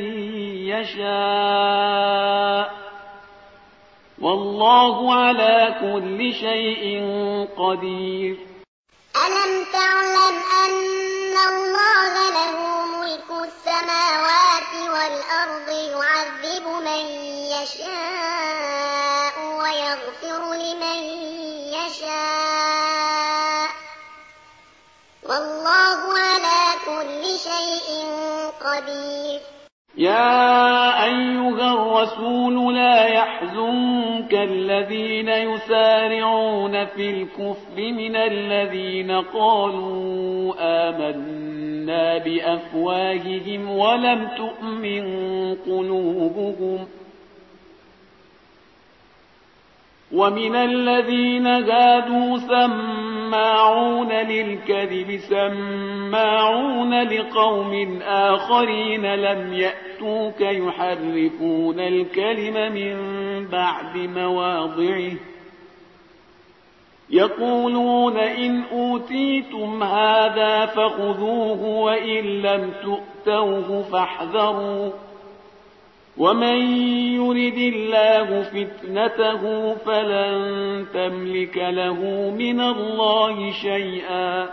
يشاء والله على كل شيء قدير ألم تعلم أن الله له ملك السماوات والأرض يعذب من يشاء ويغفر لمن يشاء والله على كل شيء قدير يا أيها الرسول لا يحزنك الذين يسارعون في الكفر من الذين قالوا آمنا بأفواههم ولم تؤمن قلوبهم ومن الذين هادوا سماعون للكذب سماعون لقوم آخرين لم يأتوك يحرفون الكلم من بعد مواضعه يقولون إن أوتيتم هذا فخذوه وإن لم تؤتوه فاحذروا ومن يرد الله فتنته فلن تملك له من الله شيئا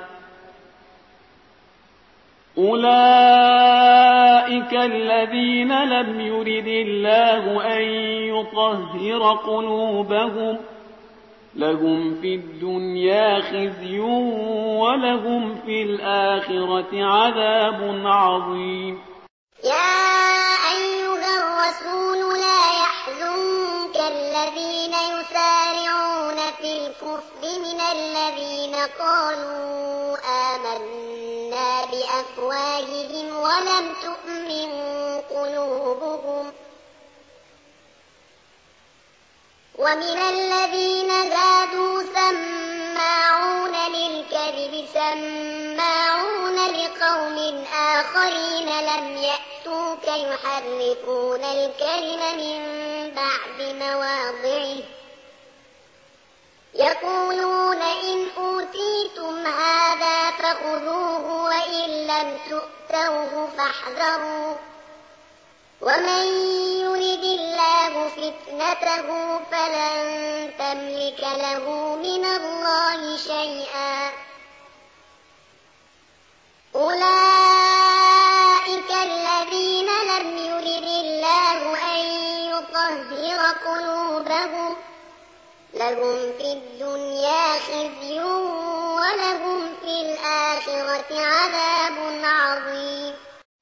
أولئك الذين لم يرد الله أن يطهر قلوبهم لهم في الدنيا خزي ولهم في الآخرة عذاب عظيم. يا أيها الرسول لا يحزنك الذين يسارعون في الكفر من الذين قالوا آمنا بأفواههم ولم تؤمن قلوبهم ومن الذين هادوا سماعون للكذب سماعون لقوم آخرين لم يأتوك يحرفون الكلم من بعد مواضعه يقولون إن أوتيتم هذا فخذوه وإن لم تؤتوه فاحذروا ومن يرد الله فتنته فلن تملك له من الله شيئا أولئك الذين لم يرد الله أن يطهر قلوبهم لهم في الدنيا خزي ولهم في الآخرة عذاب عظيم.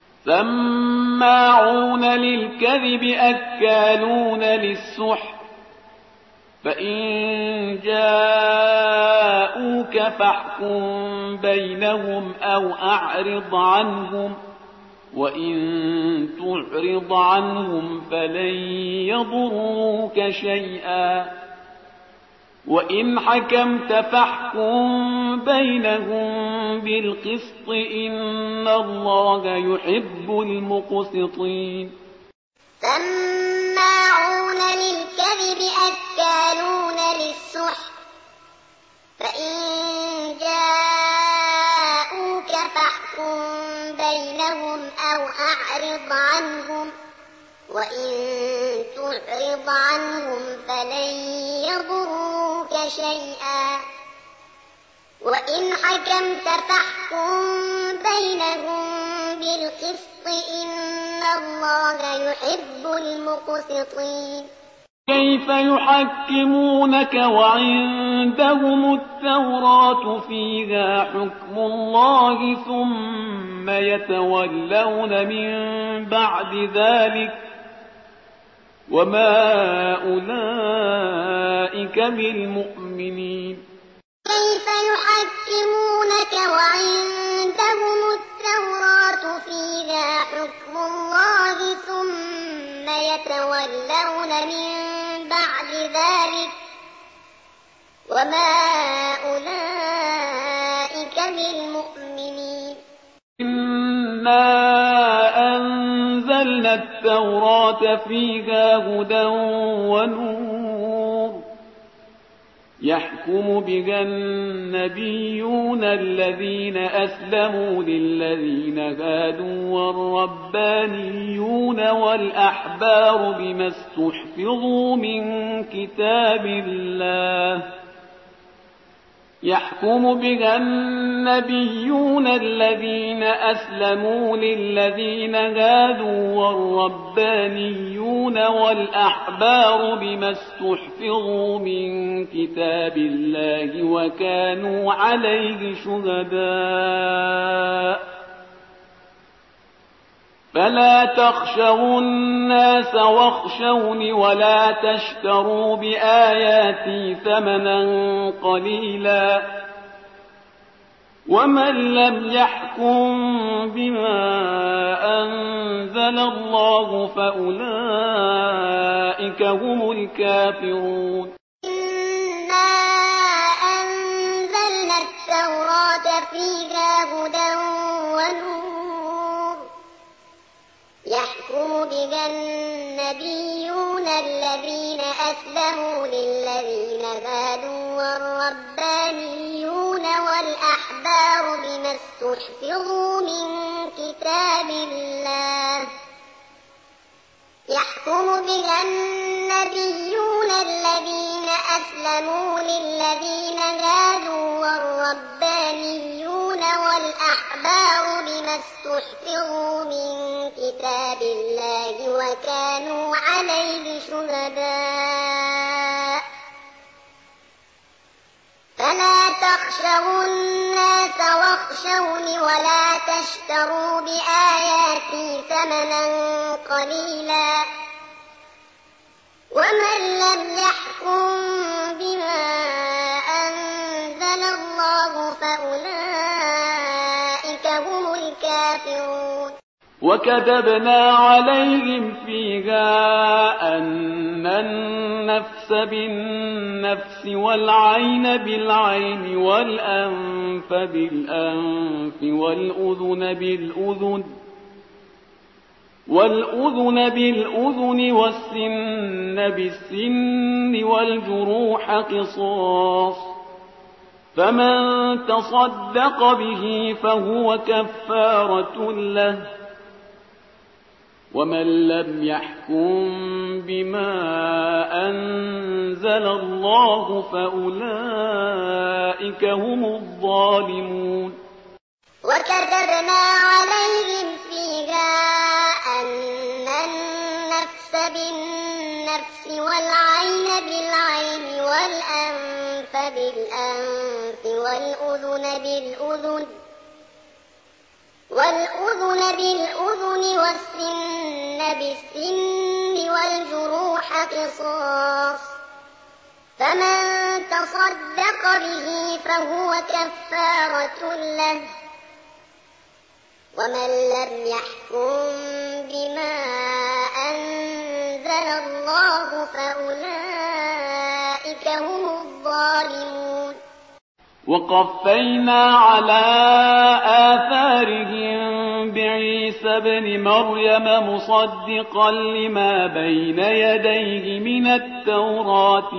سماعون للكذب أكالون للسحت فإن جاءوك فاحكم بينهم أو أعرض عنهم وإن تعرض عنهم فلن يضروك شيئا وإن حكمت فاحكم بينهم بالقسط إن الله يحب المقسطين. سماعون للكذب أكالون للسحت فإن جاءوك فاحكم بينهم أو أعرض عنهم وإن تعرض عنهم فلن يضروك شيئا وإن حكمت فاحكم بينهم بالقسط إن الله يحب المقسطين. كيف يحكمونك وعندهم التوراة فيها حكم الله ثم يتولون من بعد ذلك وما أولئك بالمؤمنين. كيف يحكمونك وعندهم التوراة فيها حكم الله ثم يتولون من بعد ذلك وما أولئك بالمؤمنين. إنا أنزلنا التوراة فيها هدى ونور يحكم بها النبيون الذين أسلموا للذين هادوا والربانيون والأحبار بما استحفظوا من كتاب الله يحكم بها النبيون الذين أسلموا للذين هادوا والربانيون والأحبار بما استحفظوا من كتاب الله وكانوا عليه شهداء فلا تخشوا الناس واخشوني ولا تشتروا بآياتي ثمنا قليلا ومن لم يحكم بما أنزل الله فأولئك هم الكافرون. إنا أنزلنا التوراة فيها هدى ونور يحكم بها النبيون الذين أسلموا للذين هادوا والربانيون والأحبار بما استحفظوا من كتاب الله يحكم بها النبيون الذين أسلموا للذين هادوا والربانيون والأحبار بما استحفظوا من كتاب الله وكانوا عليه شهداء فلا تخشوا الناس واخشوني ولا تشتروا بآياتي ثمنا قليلا ومن لم يحكم بما أنزل الله فأولئك هم الكافرون وكتبنا عليهم فيها أن النفس بالنفس والعين بالعين والأنف بالأنف والأذن بالأذن والسن بالسن والجروح قصاص فمن تصدق به فهو كفارة له ومن لم يحكم بما أنزل الله فأولئك هم الظالمون وكتبنا عليهم فيها أن النفس بالنفس والعين بالعين والأنف بالأنف والأذن بالأذن والسن بالسن والجروح قصاص فمن تصدق به فهو كفارة له ومن لم يحكم بما أنزل الله فأولئك هم الظالمون وقفينا على آثارهم بعيسى ابن مريم مصدقا لما بين يديه من التوراة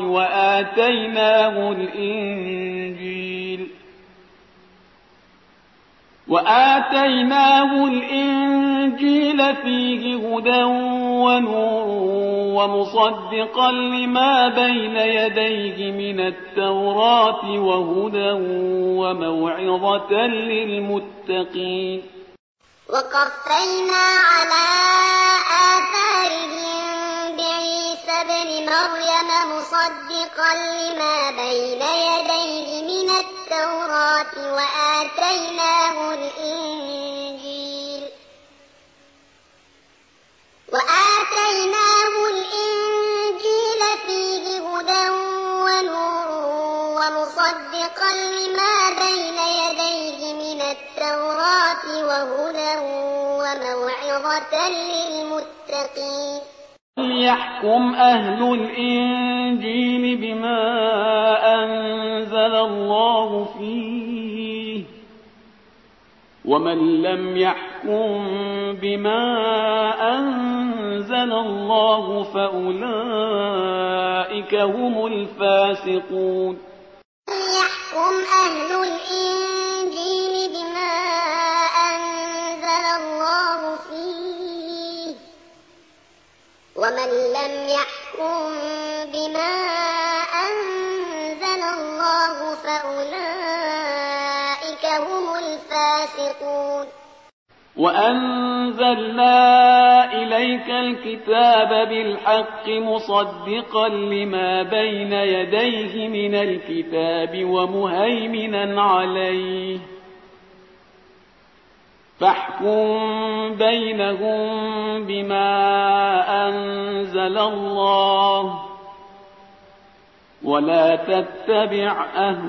وآتيناه الإنجيل فيه هدى ونور ومصدقا لما بين يديه من التوراة وهدى وموعظة للمتقين وقفينا على آثارهم بعيسى ابن مريم مصدقا لما بين يديه من التوراة وآتيناه الإنجيل فيه هدى ونور ومصدقا لما بين يديه من التوراة وهدى وموعظة للمتقين ليحكم أهل الإنجيل بما أنزل الله فيه ومن لم يحكم بما أنزل الله فأولئك هم الفاسقون ليحكم أهل الإنجيل بما أنزل الله فيه ومن لم يحكم بما أنزل الله فأولئك هم الفاسقون وأنزلنا إليك الكتاب بالحق مصدقا لما بين يديه من الكتاب ومهيمنا عليه فاحكم بينهم بما أنزل الله ولا تتبع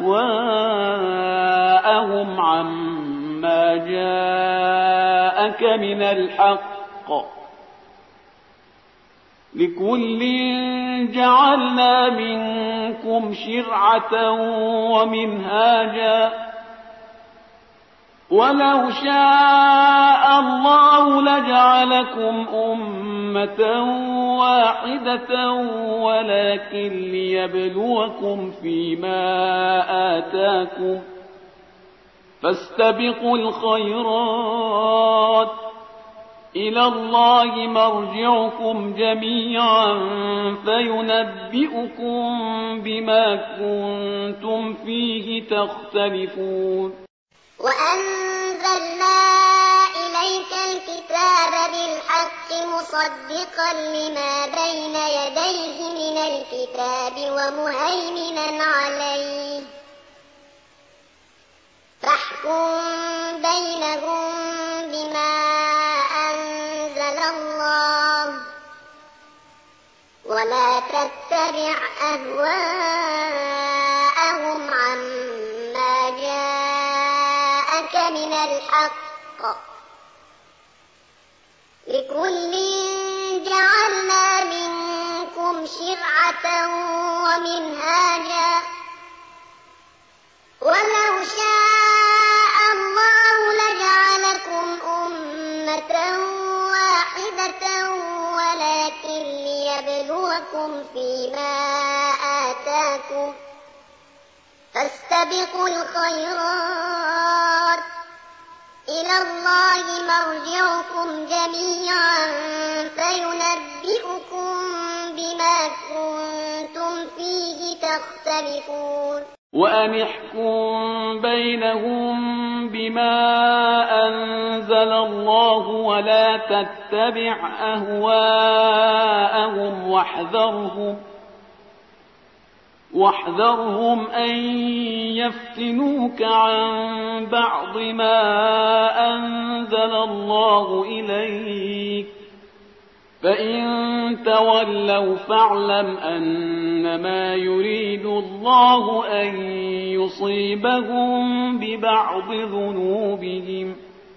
أهواءهم عما جاءك من الحق لكل جعلنا منكم شرعة ومنهاجا ولو شاء الله لجعلكم أمة واحدة ولكن ليبلوكم فيما آتاكم فاستبقوا الخيرات إلى الله مرجعكم جميعا فينبئكم بما كنتم فيه تختلفون وأنزلنا إليك الكتاب بالحق مصدقا لما بين يديه من الكتاب ومهيمنا عليه فاحكم بينهم بما أنزل الله ولا تتبع أهواءهم عما جاءك من الحق لكل جعلنا منكم شرعة ومنهاجا ولو شاء الله لجعلكم أمة واحدة ولكن ليبلوكم فيما آتاكم فاستبقوا الخيرات إلى الله مرجعكم جميعا فينبئكم بما كنتم فيه تختلفون وأن احكم بينهم بما أنزل الله ولا تتبع أهواءهم واحذرهم أن يفتنوك عن بعض ما أنزل الله إليك فإن تولوا فاعلم أنما يريد الله أن يصيبهم ببعض ذنوبهم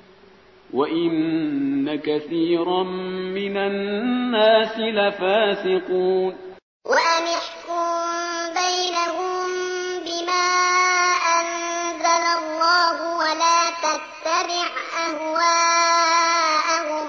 وإن كثيرا من الناس لفاسقون وأن احكم بينهم بما أنزل الله ولا تتبع أهواءهم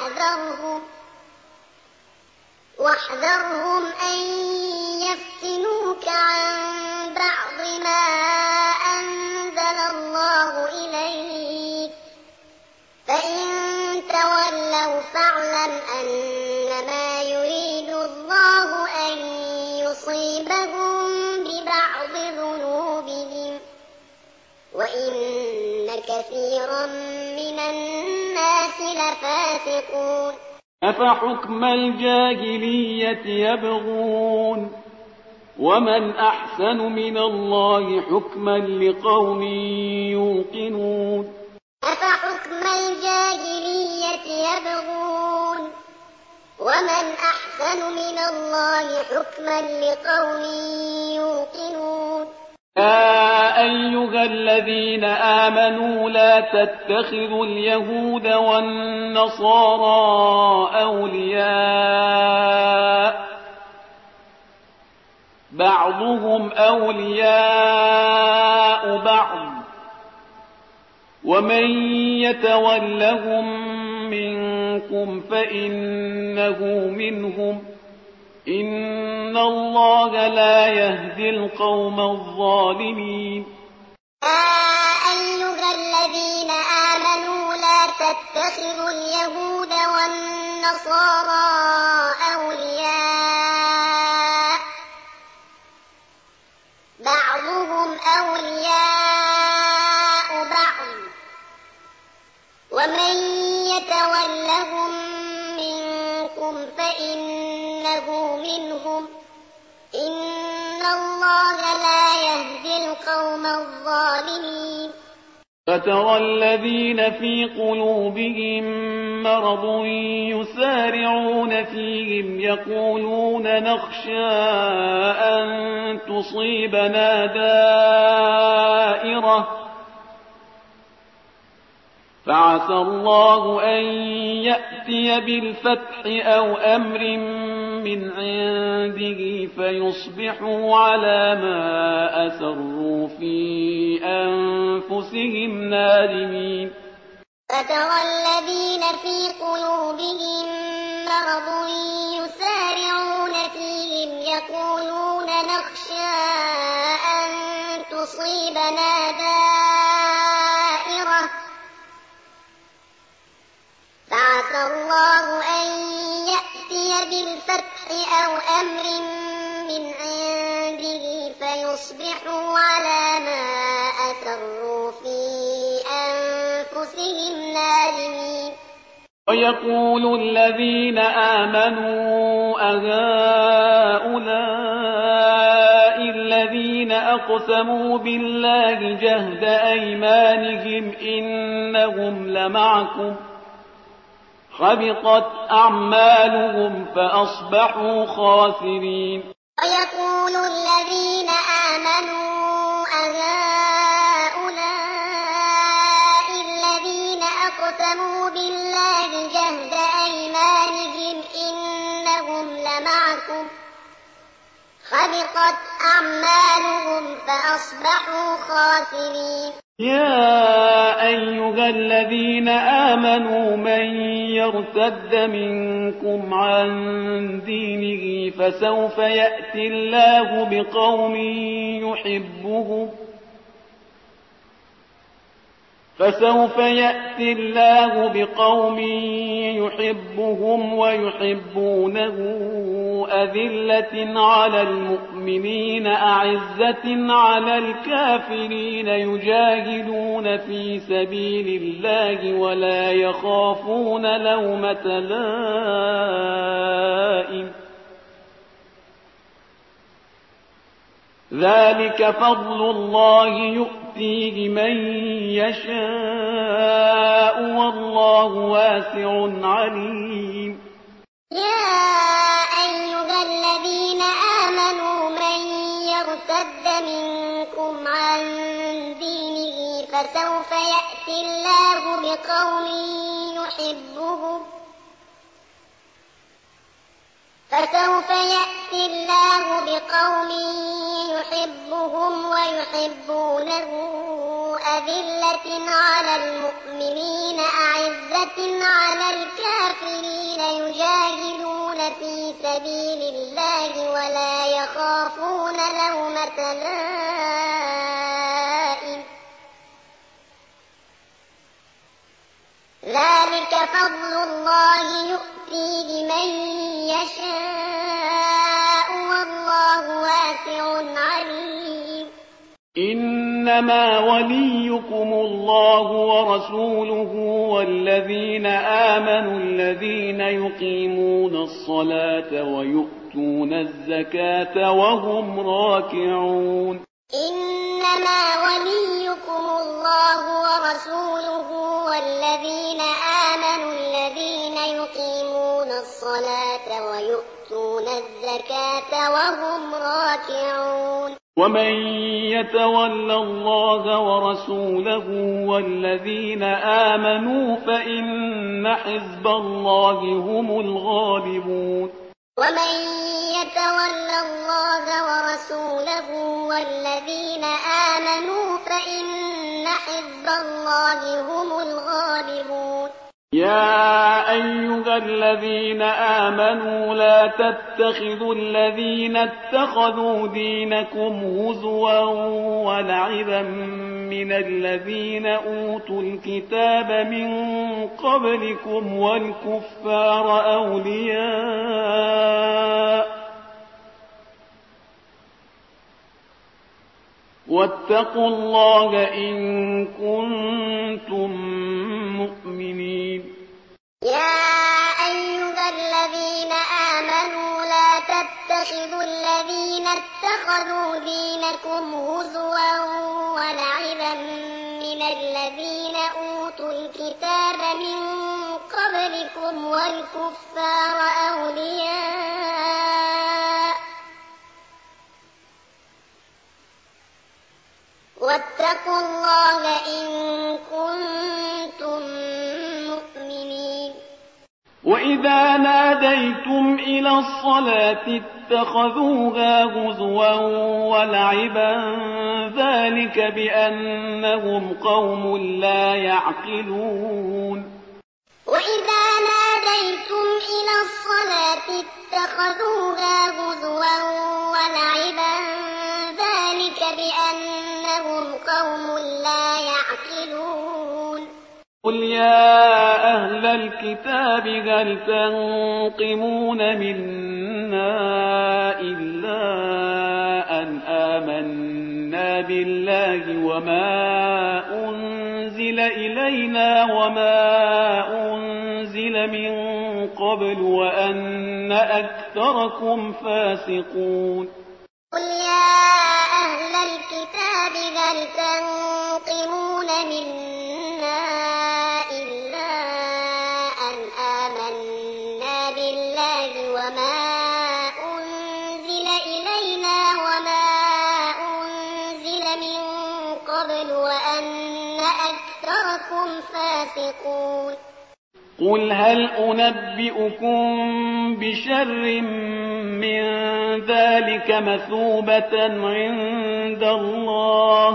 واحذرهم أن يفتنوك عن بعض ما أنزل الله إليك فإن تولوا فاعلم أنما يريد الله أن يصيبهم ببعض ذنوبهم وإن كثيرا من الناس لفاسقون أفحكم الجاهلية يبغون ومن أحسن من الله حكما لقوم يوقنون أفحكم الجاهلية يبغون ومن أحسن من الله حكما لقوم يوقنون يا أيها الذين آمنوا لا تتخذوا اليهود والنصارى أولياء بعضهم أولياء بعض ومن يتولهم منكم فإنه منهم إن الله لا يهدي القوم الظالمين أيها الذين آمنوا لا تتخذوا اليهود والنصارى أولياء بعضهم أولياء بعض ومن يتولهم منكم فإنه منهم إن الله لا يهدي القوم الظالمين فترى الذين في قلوبهم مرض يسارعون فيهم يقولون نخشى أن تصيبنا دائرة فعسى الله أن يأتي بالفتح أو أمر من عنده فيصبحوا على ما أسروا في أنفسهم نادمين. فترى الذين في قلوبهم مرض يسارعون فيهم يقولون نخشى أن تصيبنا دائرة فعسى الله أن يأتي بالفتح أو أمر من عنده فيصبحوا على ما أسروا في أنفسهم نادمين. ويقول الذين آمنوا أهؤلاء الذين أقسموا بالله جهد أيمانهم إنهم لمعكم حبطت أعمالهم فأصبحوا خاسرين. ويقول الذين آمنوا أهؤلاء الذين أقسموا بالله جهد أيمانهم إنهم لمعكم حبطت أعمالهم فأصبحوا خاسرين. يا أيها الذين آمنوا من يرتد منكم عن دينه فسوف يأتي الله بقوم يحبهم ويحبونه أذلة على المؤمنين أعزة على الكافرين يجاهدون في سبيل الله ولا يخافون لومة لائم ذلك فضل الله يؤتيه من يشاء والله واسع عليم. يا أيها الذين آمنوا من يرتد منكم عن دينه فسوف يأتي الله بقوم يحبهم ويحبونه أذلة على المؤمنين أعزة على الكافرين يجاهدون في سبيل الله ولا يخافون لومة لائم ذلك فضل الله يؤتيه من يشاء والله واسع عليم. إنما وليكم الله ورسوله والذين آمنوا الذين يقيمون الصلاة ويؤتون الزكاة وهم راكعون. إنما وليكم الله ورسوله والذين آمنوا الذين يقيمون الصلاة ويؤتون الزكاة وهم راكعون. ومن يتول الله ورسوله والذين آمنوا فإن حزب الله هم الغالبون. ومن يتول الله ورسوله والذين آمنوا فإن حزب الله هم الغالبون. يا أيها الذين آمنوا لا تتخذوا الذين اتخذوا دينكم هزوا ولعبا من الذين أوتوا الكتاب من قبلكم والكفار أولياء واتقوا الله إن كنتم مؤمنين. يا أيها الذين آمنوا لا تتخذوا الذين اتخذوا دينكم هزوا ولعبا من الذين أوتوا الكتاب من قبلكم والكفار أولياء واتقوا الله إن كنتم مؤمنين. وإذا ناديتم إلى الصلاة اتخذوها هزوا ولعبا ذلك بأنهم قوم لا يعقلون وإذا ناديتم إلى الصلاة اتخذوها هزوا ولعبا ذلك بأنهم قوم لا يعقلون قل يا أهل الكتاب هل تنقمون منا إلا أن آمنا بالله وما أنزل إلينا وما أنزل من قبل وأن أكثركم فاسقون قل يا أهل الكتاب هل تنقمون منا إلا أن آمنا بالله وما أنزل إلينا وما أنزل من قبل وأن أكثركم فاسقون قل هل أنبئكم بشر من ذلك مثوبة عند الله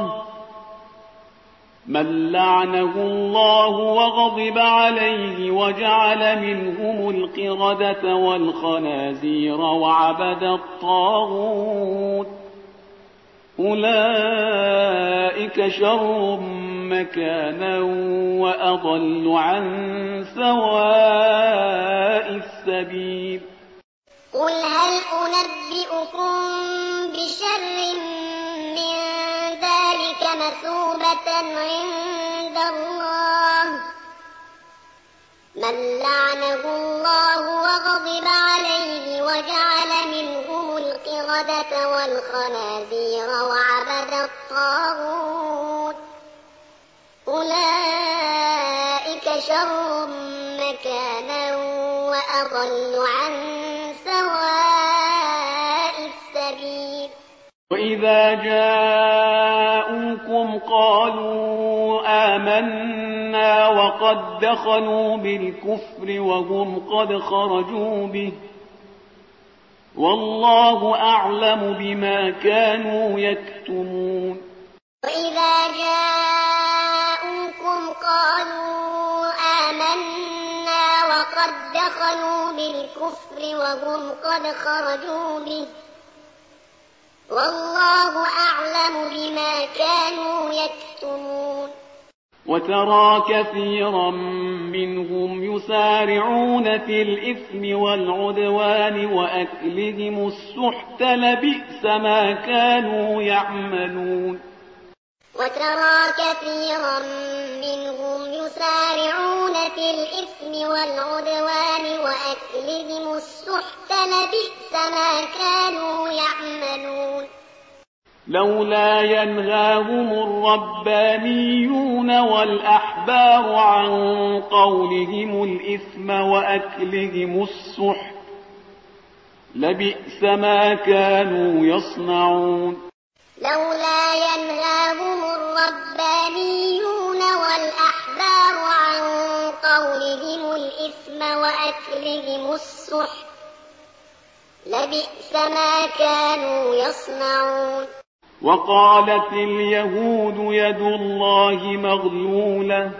من لعنه الله وغضب عليه وجعل منهم القردة والخنازير وعبد الطاغوت أولئك شر مكانا وأضل عن سواء السبيل قل هل أنبئكم بشر من ذلك مثوبة عند الله من لعنه الله وغضب عليه وجعل منهم القردة والخنازير وعبد الطاغوت أولئك شر مكانا وأضل عن سواء السبيل وإذا جاءوكم قالوا آمنا وقد دخلوا بالكفر وهم قد خرجوا به والله أعلم بما كانوا يكتمون وإذا جاءوكم قالوا آمنا وقد دخلوا بالكفر وهم قد خرجوا به والله أعلم بما كانوا يكتمون وترى كثيرا منهم يسارعون في الإثم والعدوان وأكلهم السحت لبئس ما كانوا يعملون وترى كثيرا منهم يسارعون في الإثم والعدوان وأكلهم السحت لبئس ما كانوا يعملون لولا ينهاهم الربانيون والأحبار عن قولهم الإثم وأكلهم السحت لبئس ما كانوا يصنعون لولا ينهاهم الربانيون والأحبار عن قولهم الإثم وأكلهم السحت لبئس ما كانوا يصنعون وقالت اليهود يد الله مغلولة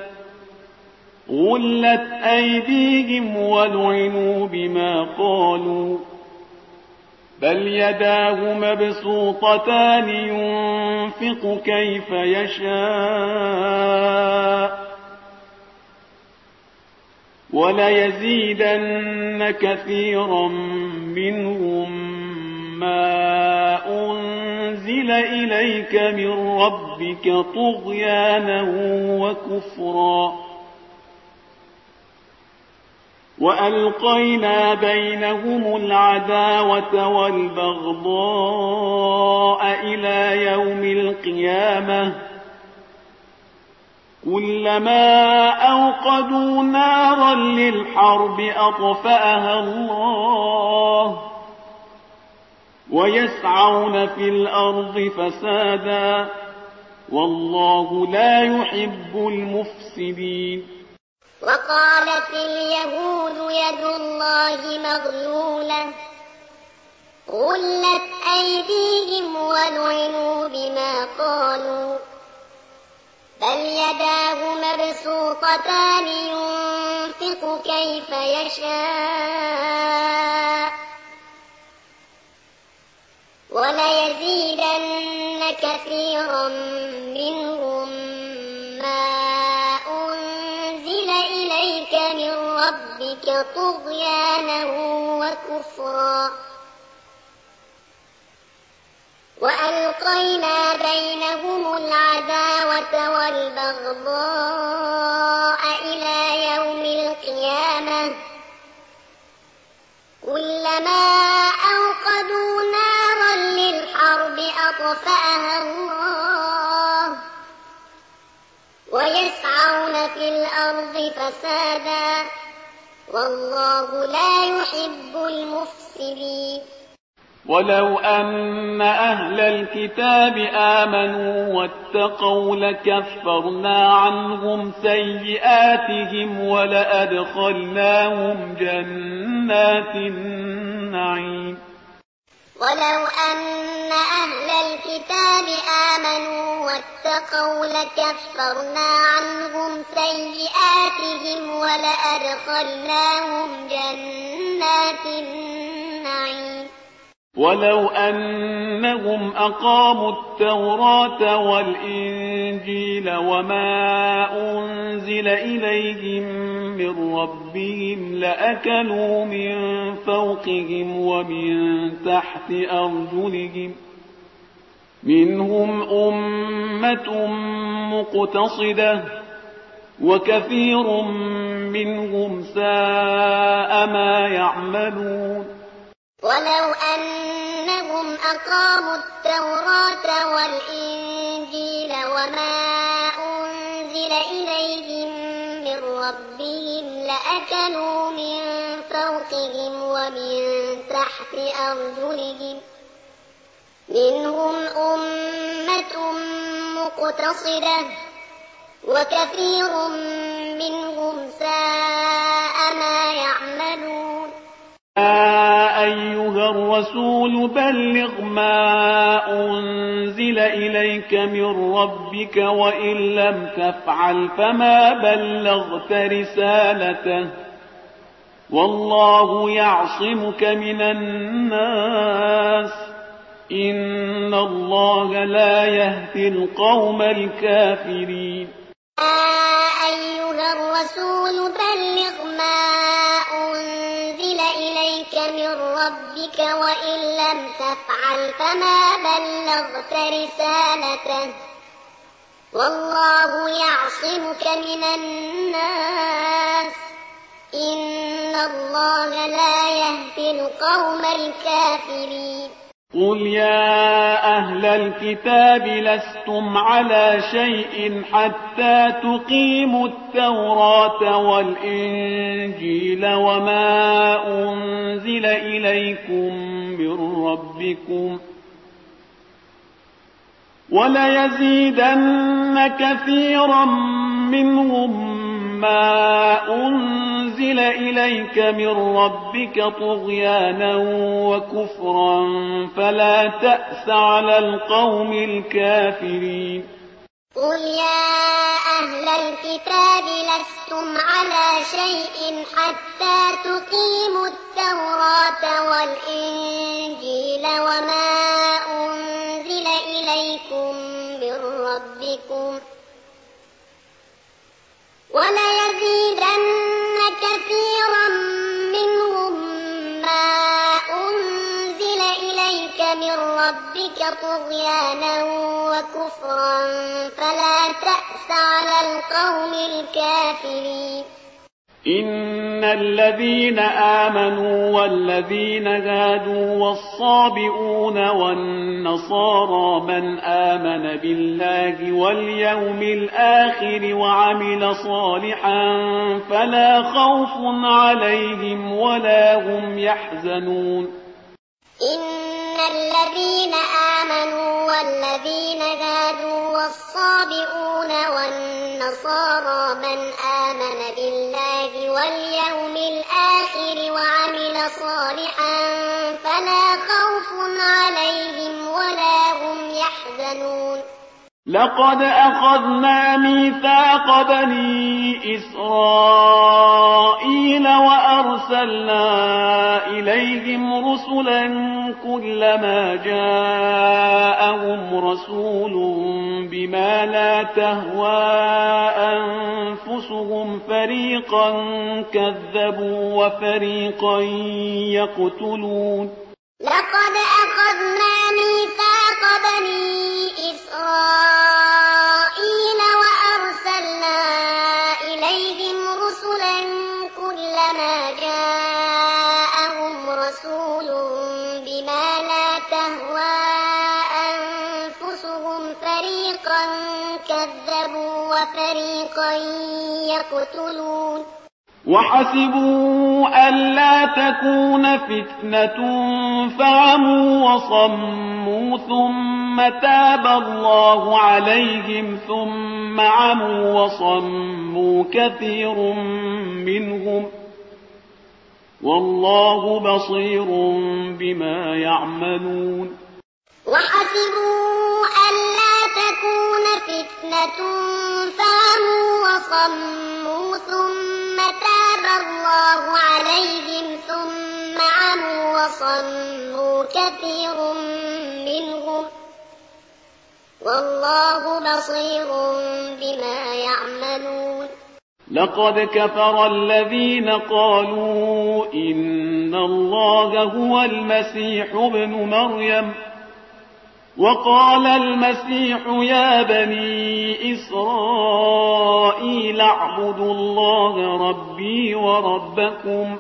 غلت أيديهم ولعنوا بما قالوا بل يداه مبسوطتان ينفق كيف يشاء وليزيدن كثيرا منهم ما أنزل إليك من ربك طغيانا وكفرا وألقينا بينهم العداوة والبغضاء إلى يوم القيامة كلما أوقدوا نارا للحرب أطفأها الله ويسعون في الأرض فسادا والله لا يحب المفسدين وقالت اليهود يد الله مغلولة غلت أيديهم ولعنوا بما قالوا بل يداه مبسوطتان ينفق كيف يشاء وليزيدن كثيرا منهم ما أنزل إليك من ربك طغيانا وكفرا وألقينا بينهم العداوة والبغضاء إلى يوم القيامة كلما أوقدوا نارا للحرب أطفأها الله ويسعون في الأرض فسادا والله لا يحب المفسدين ولو أن أهل الكتاب آمنوا واتقوا لكفرنا عنهم سيئاتهم ولأدخلناهم جنات النعيم ولو أن أهل الكتاب آمنوا واتقوا لكفرنا عنهم سيئاتهم ولأدخلناهم جنات النعيم ولو أنهم أقاموا التوراة والإنجيل وما أنزل إليهم من ربهم لأكلوا من فوقهم ومن تحت أرجلهم منهم أمة مقتصدة وكثير منهم ساء ما يعملون ولو أنهم أقاموا التوراة والإنجيل وما أنزل إليهم من ربهم لأكلوا من فوقهم ومن تحت أرجلهم منهم أمة مقتصدة وكثير منهم ساء ما يعملون يا أيها الرسول بلغ ما أنزل إليك من ربك وإن لم تفعل فما بلغت رسالته والله يعصمك من الناس إن الله لا يهدي القوم الكافرين يا أيها الرسول بلغ ما أنزل إليك من ربك وإن لم تفعل فما بلغت رسالته والله يعصمك من الناس إن الله لا يهدي القوم الكافرين قل يا أهل الكتاب لستم على شيء حتى تقيموا التوراة والإنجيل وما أنزل إليكم من ربكم وليزيدن كثيرا منهم ما أنزل إليك من ربك طغيانا وكفرا فلا تأس على القوم الكافرين قل يا أهل الكتاب لستم على شيء حتى تقيموا التوراة والإنجيل وما أنزل إليكم من ربكم وليزيدن كثيرا منهم ما أنزل إليك من ربك طغيانا وكفرا فلا تأس على القوم الكافرين إن الذين آمنوا والذين هادوا والصابئون والنصارى من آمن بالله واليوم الآخر وعمل صالحا فلا خوف عليهم ولا هم يحزنون إن الذين آمنوا والذين هادوا والصابئون والنصارى من آمن بالله واليوم الآخر وعمل صالحا فلا خوف عليهم ولا هم يحزنون لقد أخذنا ميثاق بني إسرائيل وأرسلنا إليهم رسلا كلما جاءهم رسول بما لا تهوى أنفسهم فريقا كذبوا وفريقا يقتلون لقد أخذنا ميثاق بني إسرائيل وأرسلنا إليهم رسلا كلما جاءهم رسول بما لا تهوى أنفسهم فريقا كذبوا وفريقا يقتلون وحسبوا ألا تكون فتنة فعموا وصموا ثم تاب الله عليهم ثم عموا وصموا كثير منهم والله بصير بما يعملون وحسبوا ألا تكون فتنة فعموا وصموا ثم تاب الله عليهم ثم عموا وصموا كثير منهم والله بصير بما يعملون لقد كفر الذين قالوا إن الله هو المسيح ابن مريم وقال المسيح يا بني إسرائيل اعبدوا الله ربي وربكم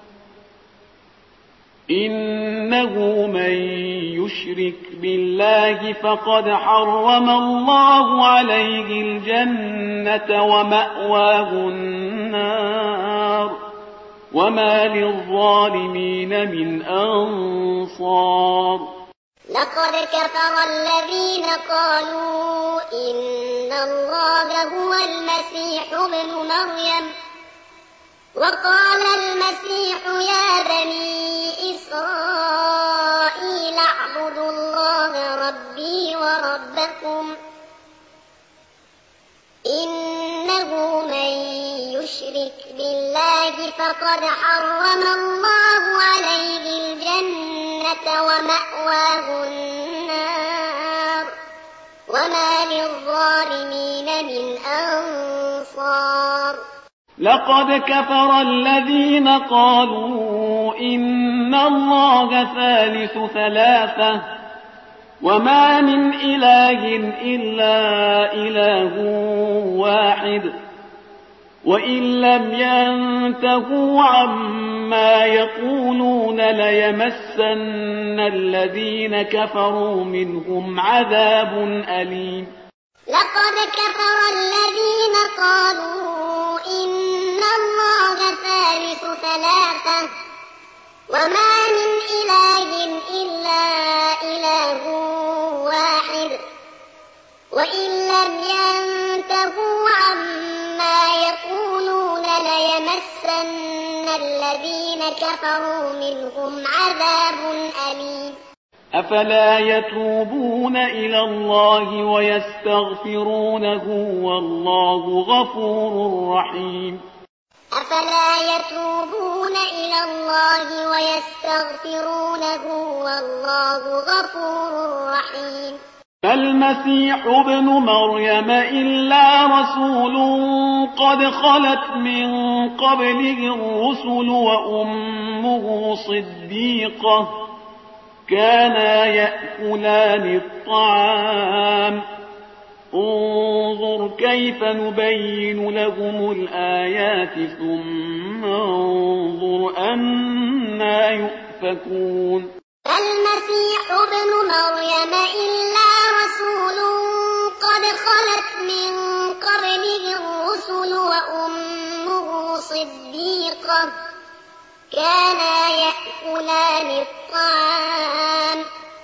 إنه من يشرك بالله فقد حرم الله عليه الجنة ومأواه النار وما للظالمين من أنصار لقد كفر الذين قالوا إن الله هو المسيح ابن مريم وقال المسيح يا بني إسرائيل اعبدوا الله ربي وربكم إنه من يشرك بالله فقد حرم الله عليه الجنة ومأواه النار وما للظالمين من أنصار لقد كفر الذين قالوا إن الله ثالث ثلاثة وما من إله إلا إله واحد وإن لم ينتهوا عما يقولون ليمسن الذين كفروا منهم عذاب أليم لقد كفر الذين قالوا إن الله ثالث ثلاثة وما من إله إلا إله واحد وإن لم ينتهوا عما يقولون ليمسن الذين كفروا منهم عذاب أليم أفلا يتوبون إلى الله ويستغفرونه والله غفور رحيم أفلا يتوبون إلى الله ويستغفرونه والله غفور رحيم فالمسيح ابن مريم إلا رسول قد خلت من قبله الرسل وأمه صديقة كانا يأكلان الطعام انظر كيف نبين لهم الآيات ثم انظر أنا يؤفكون المسيح ابن مريم إلا رسول قد خلت من قبله الرسل وأمه صديقة كانا يأكلان الطعام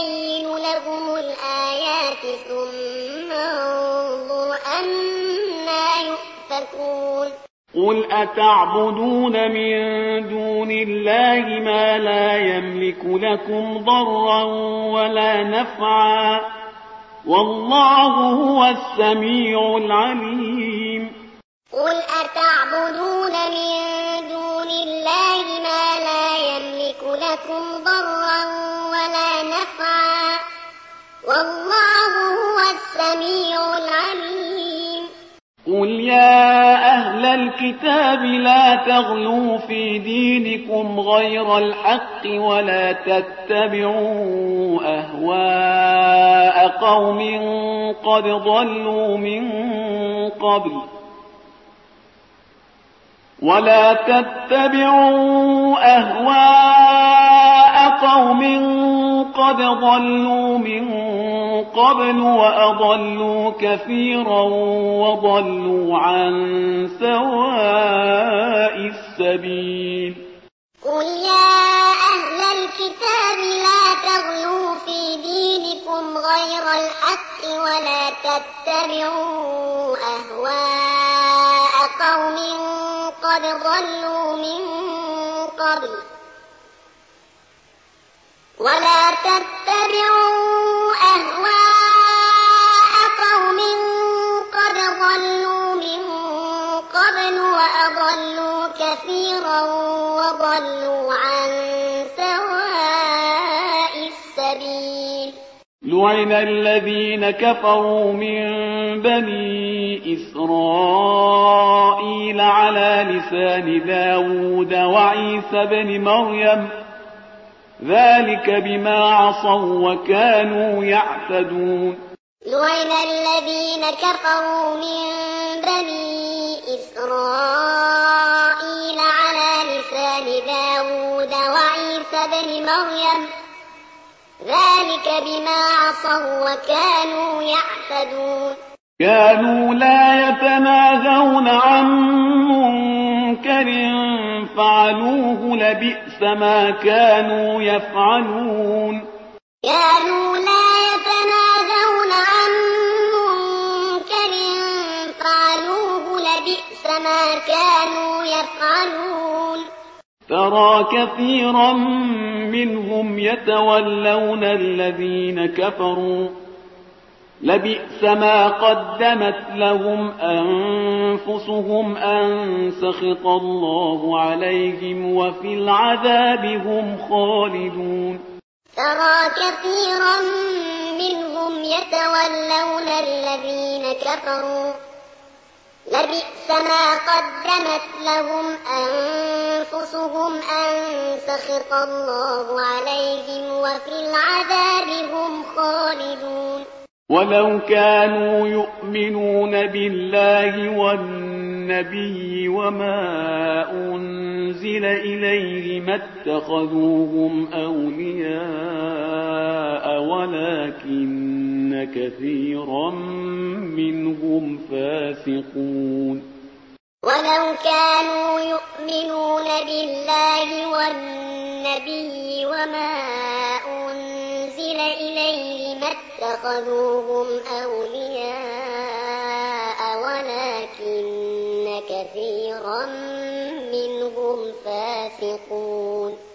يبين لهم الآيات ثم انظر أنى يؤفكون قل أتعبدون من دون الله ما لا يملك لكم ضرا ولا نفعا والله هو السميع العليم قل أتعبدون من دون الله ما لا يملك لكم ضرا ولا نفعا والله هو السميع العليم قل يا أهل الكتاب لا تغلوا في دينكم غير الحق ولا تتبعوا أهواء قوم قد ضلوا من قبل ولا تتبعوا أهواء قوم قد ضلوا من قبل وأضلوا كثيرا وضلوا عن سواء السبيل قل يا أهل الكتاب لا تغلوا في دينكم غير الحق ولا تتبعوا أهواء قوم قد ضلوا من قبل ولا تتبعوا أهواء قوم قد ضلوا من قبل وأضلوا كثيرا وضلوا عن سواء السبيل لعن الذين كفروا من بني إسرائيل على لسان داود وعيسى بن مريم ذلك بما عصوا وكانوا يعتدون لعن الذين كفروا من بني إسرائيل على لسان داود وعيسى بن مريم ذلك بما عصوا وكانوا يعتدون كانوا لا يتناهون عن منكر فعلوه لبئس ما كانوا يفعلون كانوا لا يتناهون عن منكر فعلوه لبئس ما كانوا يفعلون ترى كثيرا منهم يتولون الذين كفروا لبئس ما قدمت لهم أنفسهم أن سخط الله عليهم وفي العذاب هم خالدون ترى كثيرا منهم يتولون الذين كفروا لبئس ما قدمت لهم أنفسهم أن سخط الله عليهم وفي العذاب هم خالدون ولو كانوا يؤمنون بالله والنبي وما أنزل إليه ما اتخذوهم أولياء ولكن كثيرا منهم فاسقون ولو كانوا يؤمنون بالله والنبي وما أنزل إليه ما اتخذوهم أولياء ولكن كثيرا منهم فاسقون